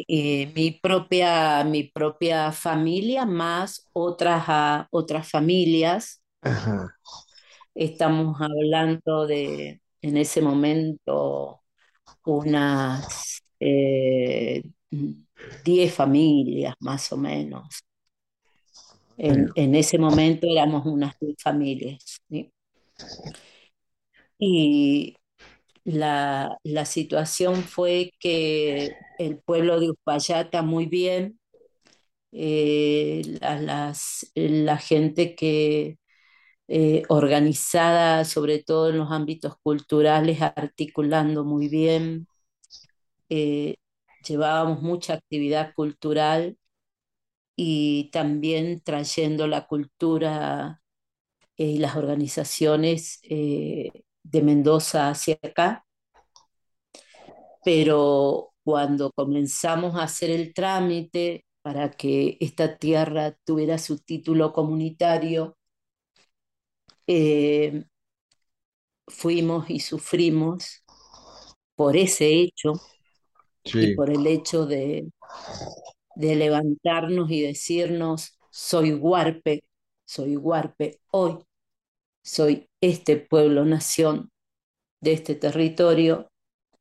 mi propia familia más otras familias. Ajá. Estamos hablando de, en ese momento, unas 10 familias más o menos. En ese momento éramos unas 10 familias, ¿sí? Y la situación fue que el pueblo de Uspallata muy bien, la gente que organizada, sobre todo en los ámbitos culturales, articulando muy bien, eh, llevábamos mucha actividad cultural y también trayendo la cultura y las organizaciones de Mendoza hacia acá, pero cuando comenzamos a hacer el trámite para que esta tierra tuviera su título comunitario, eh, fuimos y sufrimos por ese hecho y Sí. por el hecho de levantarnos y decirnos, soy huarpe hoy. soy este pueblo, nación de este territorio.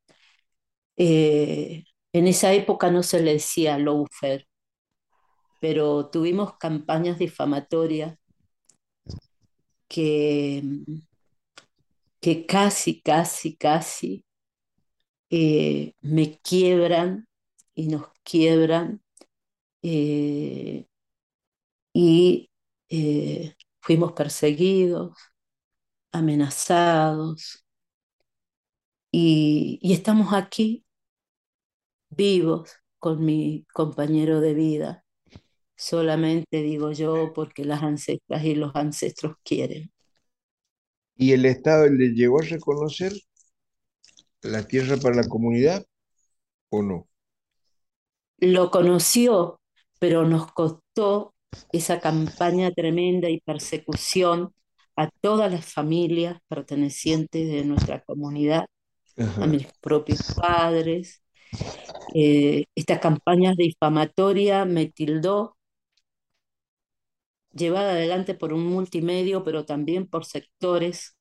En esa época no se le decía lawfare, pero tuvimos campañas difamatorias que, que casi me quiebran y nos quiebran, eh, y fuimos perseguidos, amenazados, y estamos aquí vivos con mi compañero de vida. Solamente digo yo porque las ancestras y los ancestros quieren. ¿Y el Estado le llegó a reconocer la tierra para la comunidad o no? Lo conoció, pero nos costó esa campaña tremenda y persecución a todas las familias pertenecientes de nuestra comunidad, a Ajá. mis propios padres. Esta campaña difamatoria me tildó, llevada adelante por un multimedio, pero también por sectores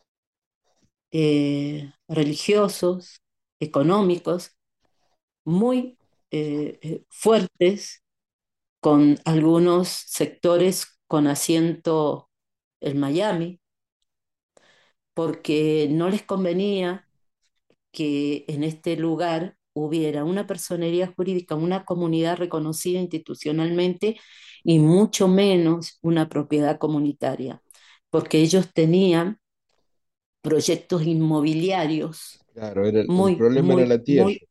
religiosos, económicos, muy fuertes, con algunos sectores con asiento en Miami, porque no les convenía que en este lugar hubiera una personería jurídica, una comunidad reconocida institucionalmente y mucho menos una propiedad comunitaria, porque ellos tenían proyectos inmobiliarios Claro, era, el muy, problema era muy, la tierra. muy,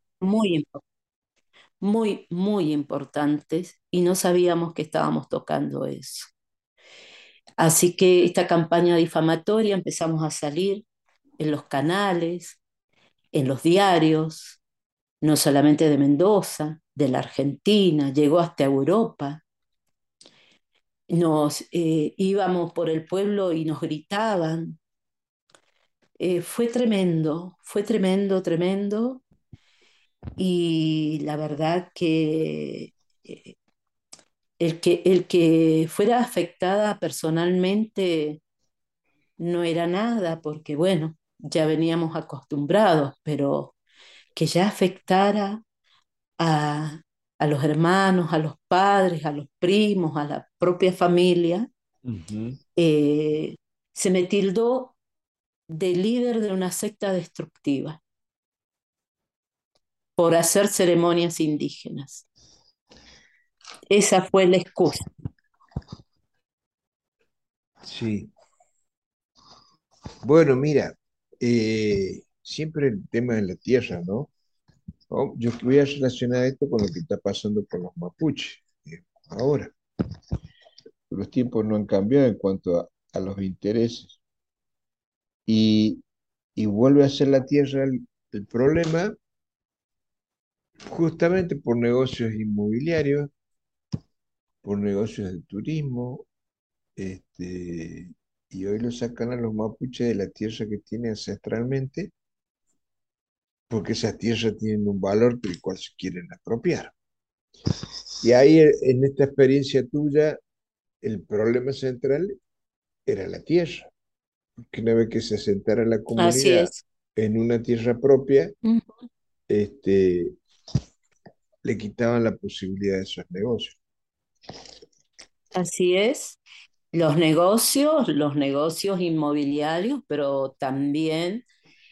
muy importantes, y no sabíamos que estábamos tocando eso. Así que esta campaña difamatoria empezamos a salir en los canales, en los diarios, no solamente de Mendoza, de la Argentina, llegó hasta Europa. Nos íbamos por el pueblo y nos gritaban. Fue tremendo, tremendo. Y la verdad que eh, el que fuera afectada personalmente no era nada, porque bueno, ya veníamos acostumbrados, pero que ya afectara a, a los hermanos, a los padres, a los primos, a la propia familia, Ujú. eh, se me tildó de líder de una secta destructiva por hacer ceremonias indígenas. Esa fue la excusa. Sí. Bueno, mira, siempre el tema de la tierra, ¿no? Yo voy a relacionar esto con lo que está pasando con los mapuches ahora. Los tiempos no han cambiado en cuanto a los intereses. Y, y vuelve a ser la tierra el problema justamente por negocios inmobiliarios, por negocios de turismo, este, y hoy lo sacan a los mapuches de la tierra que tienen ancestralmente, porque esas tierras tienen un valor del cual se quieren apropiar. Y ahí en esta experiencia tuya, el problema central era la tierra, que una vez que se asentara la Así comunidad es. en una tierra propia, Ujú. este, le quitaban la posibilidad de esos negocios. Así es. Los negocios inmobiliarios, pero también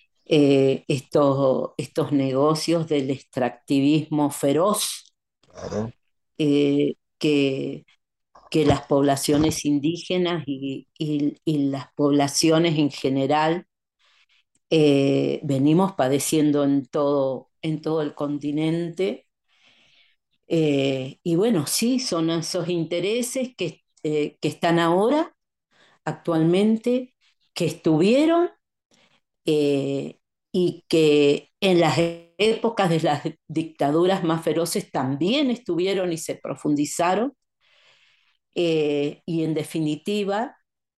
estos negocios del extractivismo feroz, Claro. eh, que las poblaciones indígenas y las poblaciones en general venimos padeciendo en todo el continente. Y bueno, sí, son esos intereses que están ahora, actualmente, que estuvieron, eh, y que en las épocas de las dictaduras más feroces también estuvieron y se profundizaron. Y en definitiva,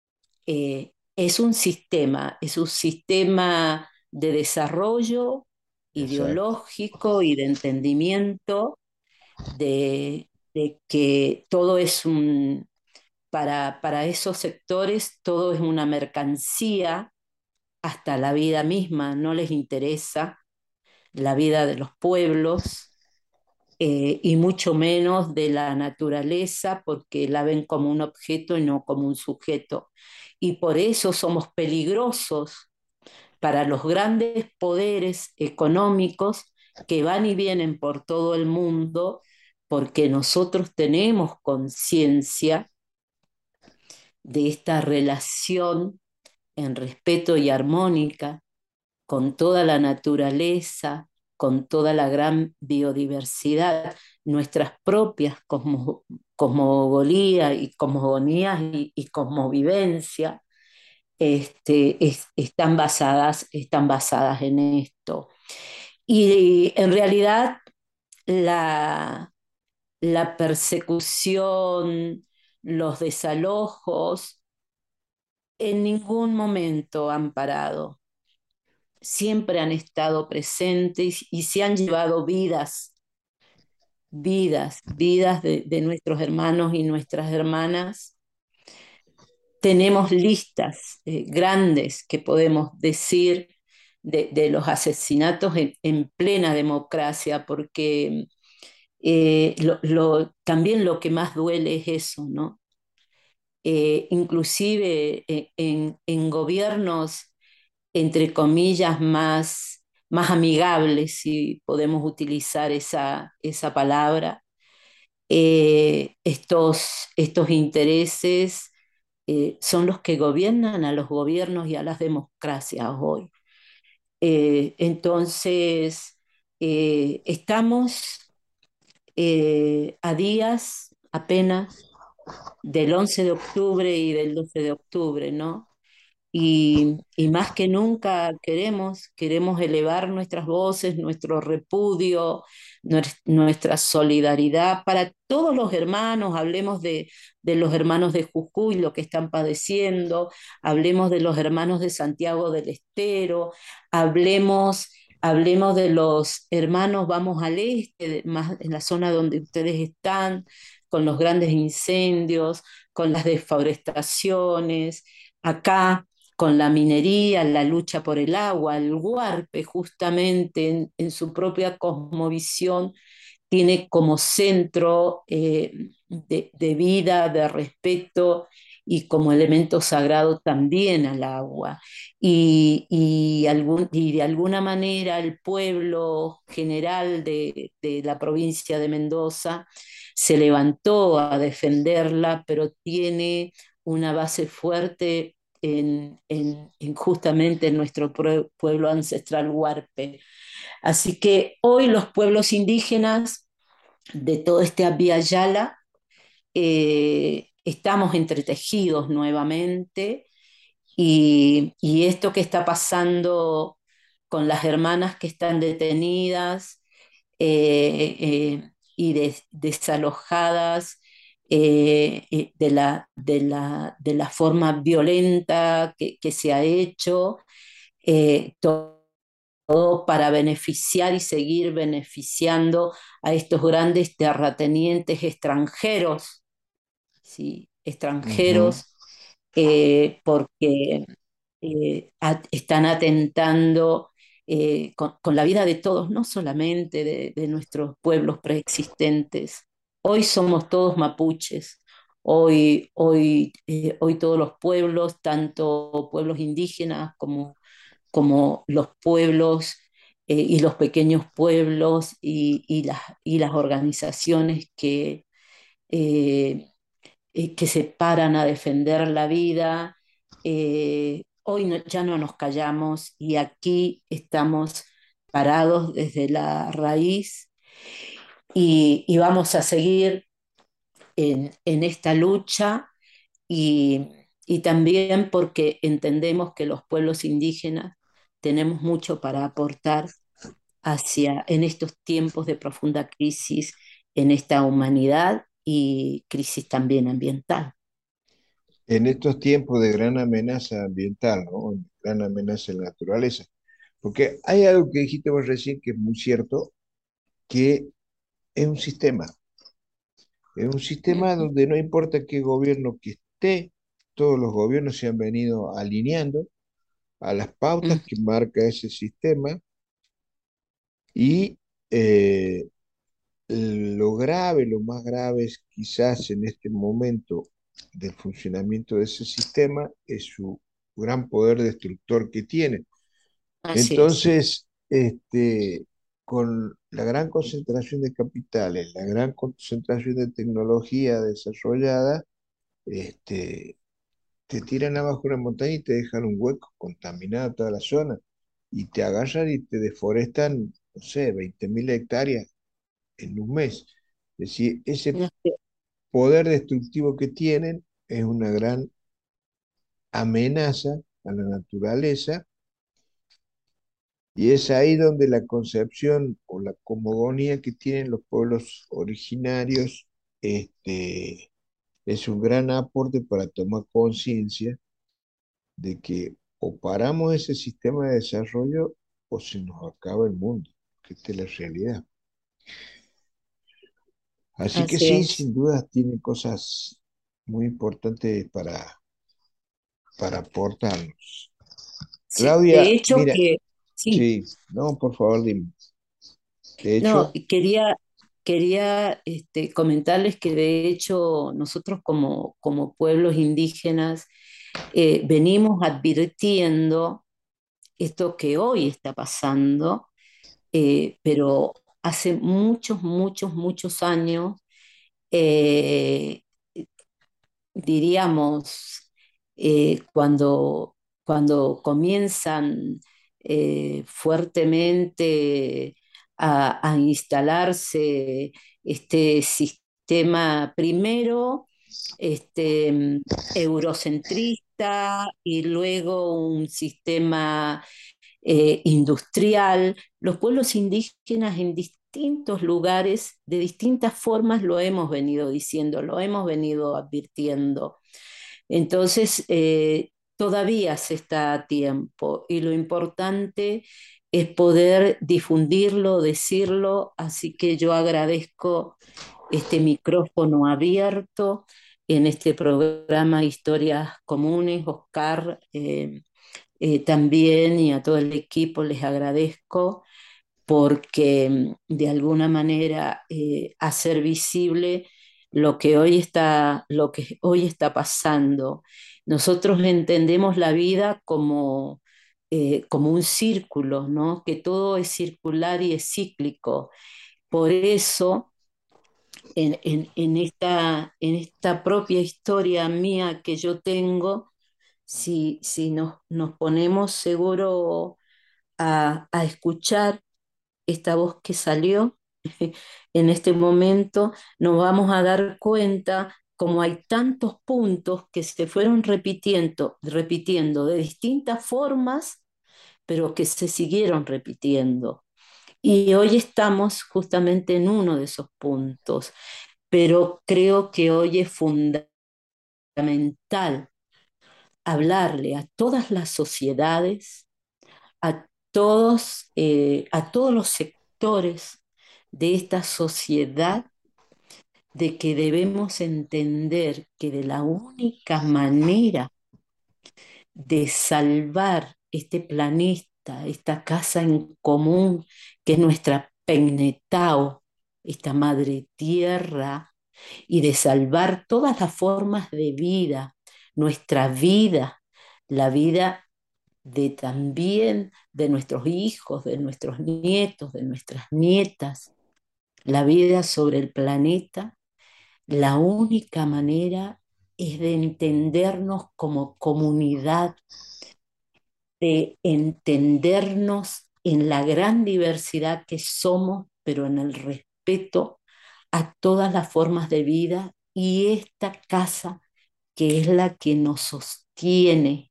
es un sistema de desarrollo Exacto. ideológico y de entendimiento de que todo es para esos sectores todo es una mercancía, hasta la vida misma, no les interesa la vida de los pueblos, y mucho menos de la naturaleza, porque la ven como un objeto y no como un sujeto. Y por eso somos peligrosos para los grandes poderes económicos que van y vienen por todo el mundo, porque nosotros tenemos conciencia de esta relación en respeto y armónica con toda la naturaleza, con toda la gran biodiversidad, nuestras propias cosmogonías y cosmovivencia, están basadas en esto. Y en realidad la, la persecución, los desalojos, en ningún momento han parado. Siempre han estado presentes y se han llevado vidas de nuestros hermanos y nuestras hermanas. Tenemos listas grandes que podemos decir de los asesinatos en plena democracia, porque también lo que más duele es eso, ¿no? Inclusive en gobiernos, entre comillas, más amigables, si podemos utilizar esa palabra, estos intereses son los que gobiernan a los gobiernos y a las democracias hoy. Entonces, estamos a días apenas del 11 de octubre y del 12 de octubre, ¿no? Y más que nunca queremos elevar nuestras voces, nuestro repudio, nuestra solidaridad para todos los hermanos. Hablemos de los hermanos de Jujuy, lo que están padeciendo, hablemos de los hermanos de Santiago del Estero, hablemos de los hermanos, vamos al este, más en la zona donde ustedes están, con los grandes incendios, con las deforestaciones. Acá con la minería, la lucha por el agua, el Huarpe justamente en su propia cosmovisión tiene como centro de vida, de respeto y como elemento sagrado también al agua. Y de alguna manera el pueblo general de la provincia de Mendoza se levantó a defenderla, pero tiene una base fuerte justamente en nuestro pueblo ancestral Huarpe. Así que hoy los pueblos indígenas de todo este Abya Yala estamos entretejidos nuevamente, y esto que está pasando con las hermanas que están detenidas y desalojadas de la forma violenta que se ha hecho, todo para beneficiar y seguir beneficiando a estos grandes terratenientes extranjeros, ¿sí? Ujú. Extranjeros, porque están atentando con la vida de todos, no solamente de nuestros pueblos preexistentes. Hoy somos todos mapuches. Hoy todos los pueblos, tanto pueblos indígenas como los pueblos y los pequeños pueblos y las organizaciones eh, que se paran a defender la vida. Hoy ya no nos callamos y aquí estamos parados desde la raíz, y vamos a seguir en esta lucha, y, y también porque entendemos que los pueblos indígenas tenemos mucho para aportar en estos tiempos de profunda crisis en esta humanidad y crisis también ambiental. En estos tiempos de gran amenaza ambiental, ¿no? Gran amenaza en la naturaleza. Porque hay algo que dijiste vos recién que es muy cierto, que es un sistema. Es un sistema donde no importa qué gobierno que TEC, todos los gobiernos se han venido alineando a las pautas mm, que marca ese sistema y lo grave, lo más grave es quizás en este momento del funcionamiento de ese sistema es su gran poder destructor que tiene. así es, Entonces, con la gran concentración de capitales, la gran concentración de tecnología desarrollada, este, te tiran abajo una montaña y te dejan un hueco, contaminada toda la zona, y te agarran y te deforestan, no sé, 20.000 hectáreas en un mes. Es decir, ese así poder destructivo que tienen es una gran amenaza a la naturaleza y es ahí donde la concepción o la cosmogonía que tienen los pueblos originarios es un gran aporte para tomar conciencia de que o paramos ese sistema de desarrollo o se nos acaba el mundo, que esta es la realidad. Así que así sí, es. sin duda tiene cosas muy importantes para aportarnos. Sí, de Claudia, hecho mira, que, sí, sí, no, por favor, dime. De no, hecho, quería comentarles que de hecho nosotros como pueblos indígenas venimos advirtiendo esto que hoy está pasando, pero hace muchos, muchos, muchos años, eh, diríamos, cuando comienzan fuertemente a instalarse este sistema primero, este, eurocentrista y luego un sistema industrial, los pueblos indígenas en distintos lugares, de distintas formas, lo hemos venido diciendo, lo hemos venido advirtiendo. Entonces, todavía se está a tiempo y lo importante es poder difundirlo, decirlo, así que yo agradezco este micrófono abierto en este programa Historias Comunes, Oscar. También y a todo el equipo les agradezco porque de alguna manera hacer visible lo que hoy está pasando. Nosotros entendemos la vida como un círculo, ¿no? Que todo es circular y es cíclico. Por eso, en esta propia historia mía que yo tengo, si nos ponemos seguro a escuchar esta voz que salió en este momento, nos vamos a dar cuenta como hay tantos puntos que se fueron repitiendo de distintas formas, pero que se siguieron repitiendo. Y hoy estamos justamente en uno de esos puntos, pero creo que hoy es fundamental hablarle a todas las sociedades, a todos los sectores de esta sociedad, de que debemos entender que de la única manera de salvar este planeta, esta casa en común, que es nuestra Pegnetao, esta madre tierra, y de salvar todas las formas de vida, nuestra vida, la vida de también de nuestros hijos, de nuestros nietos, de nuestras nietas, la vida sobre el planeta, la única manera es de entendernos como comunidad, de entendernos en la gran diversidad que somos, pero en el respeto a todas las formas de vida y esta casa que es la que nos sostiene.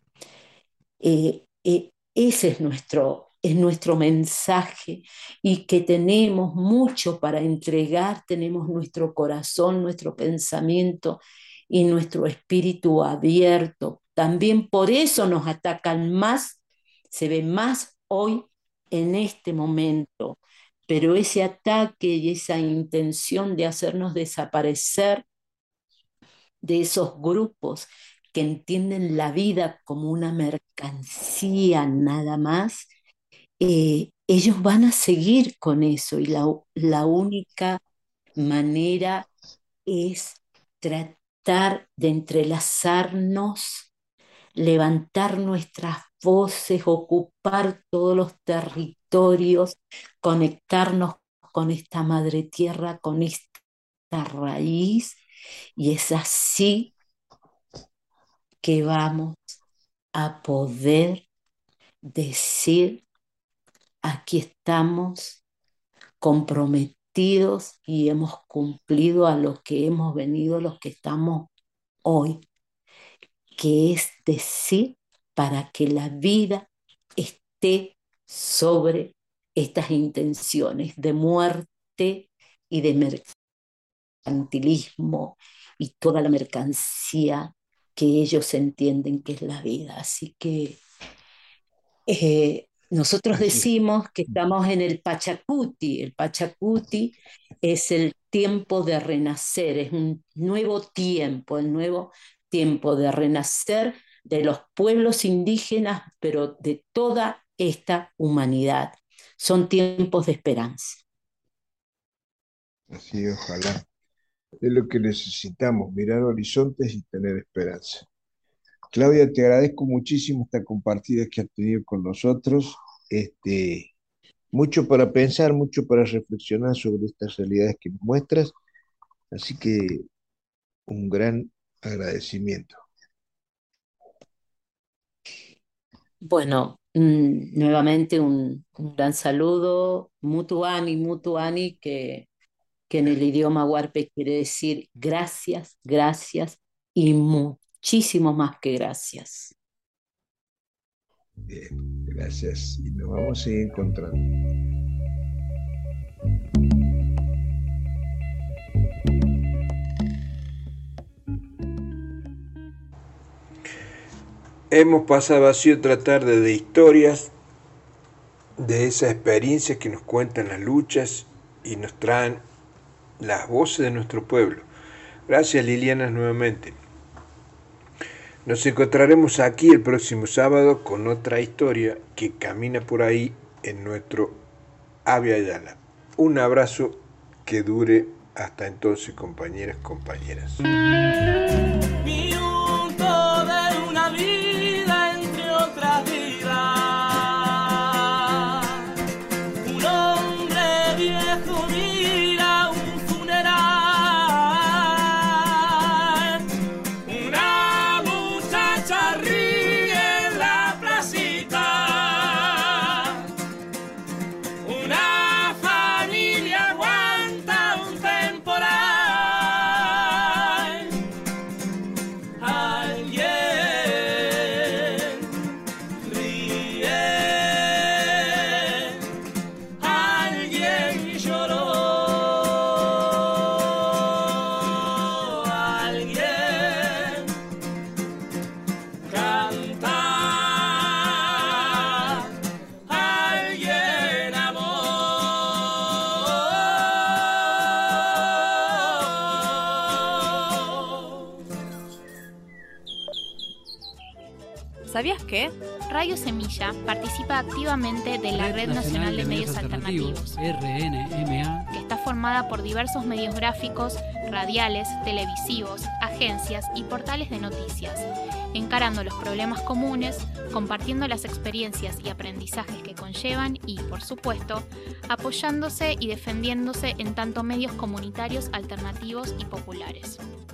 Ese es nuestro mensaje y que tenemos mucho para entregar, tenemos nuestro corazón, nuestro pensamiento y nuestro espíritu abierto. También por eso nos atacan más, se ve más hoy en este momento, pero ese ataque y esa intención de hacernos desaparecer de esos grupos que entienden la vida como una mercancía nada más, ellos van a seguir con eso y la única manera es tratar de entrelazarnos, levantar nuestras voces, ocupar todos los territorios, conectarnos con esta madre tierra, con esta raíz, y es así que vamos a poder decir: aquí estamos comprometidos y hemos cumplido a lo que hemos venido, los que estamos hoy, que es decir, para que la vida esté sobre estas intenciones de muerte y de mercantilismo y toda la mercancía que ellos entienden que es la vida. Así que nosotros Así es. decimos que estamos en el Pachacuti. El Pachacuti es el tiempo de renacer, es un nuevo tiempo, el nuevo tiempo de renacer de los pueblos indígenas, pero de toda esta humanidad. Son tiempos de esperanza. Así, ojalá. Es lo que necesitamos, mirar horizontes y tener esperanza. Claudia, te agradezco muchísimo esta compartida que has tenido con nosotros. Mucho para pensar, mucho para reflexionar sobre estas realidades que nos muestras. Así que un gran agradecimiento. Bueno, nuevamente un gran saludo, mutuani, que en el idioma huarpe quiere decir gracias, gracias y muchísimo más que gracias. Bien, gracias. Y nos vamos a seguir encontrando. Hemos pasado así otra tarde de historias, de esas experiencias que nos cuentan las luchas y nos traen las voces de nuestro pueblo. Gracias, Liliana, nuevamente. Nos encontraremos aquí el próximo sábado con otra historia que camina por ahí en nuestro Avia Yala. Un abrazo que dure hasta entonces, compañeras, compañeras. Minuto de una vida entre otras vidas. Un hombre viejo mira un funeral. Una muchacha ríe en la placita. Una familia aguanta un temporal. Alguien ríe, alguien lloró, alguien canta, alguien amó. ¿Sabías que? Radio Semilla participa activamente de la Red Nacional de Medios Alternativos, RNMA, que está formada por diversos medios gráficos, radiales, televisivos, agencias y portales de noticias, encarando los problemas comunes, compartiendo las experiencias y aprendizajes que conllevan y, por supuesto, apoyándose y defendiéndose en tanto medios comunitarios, alternativos y populares.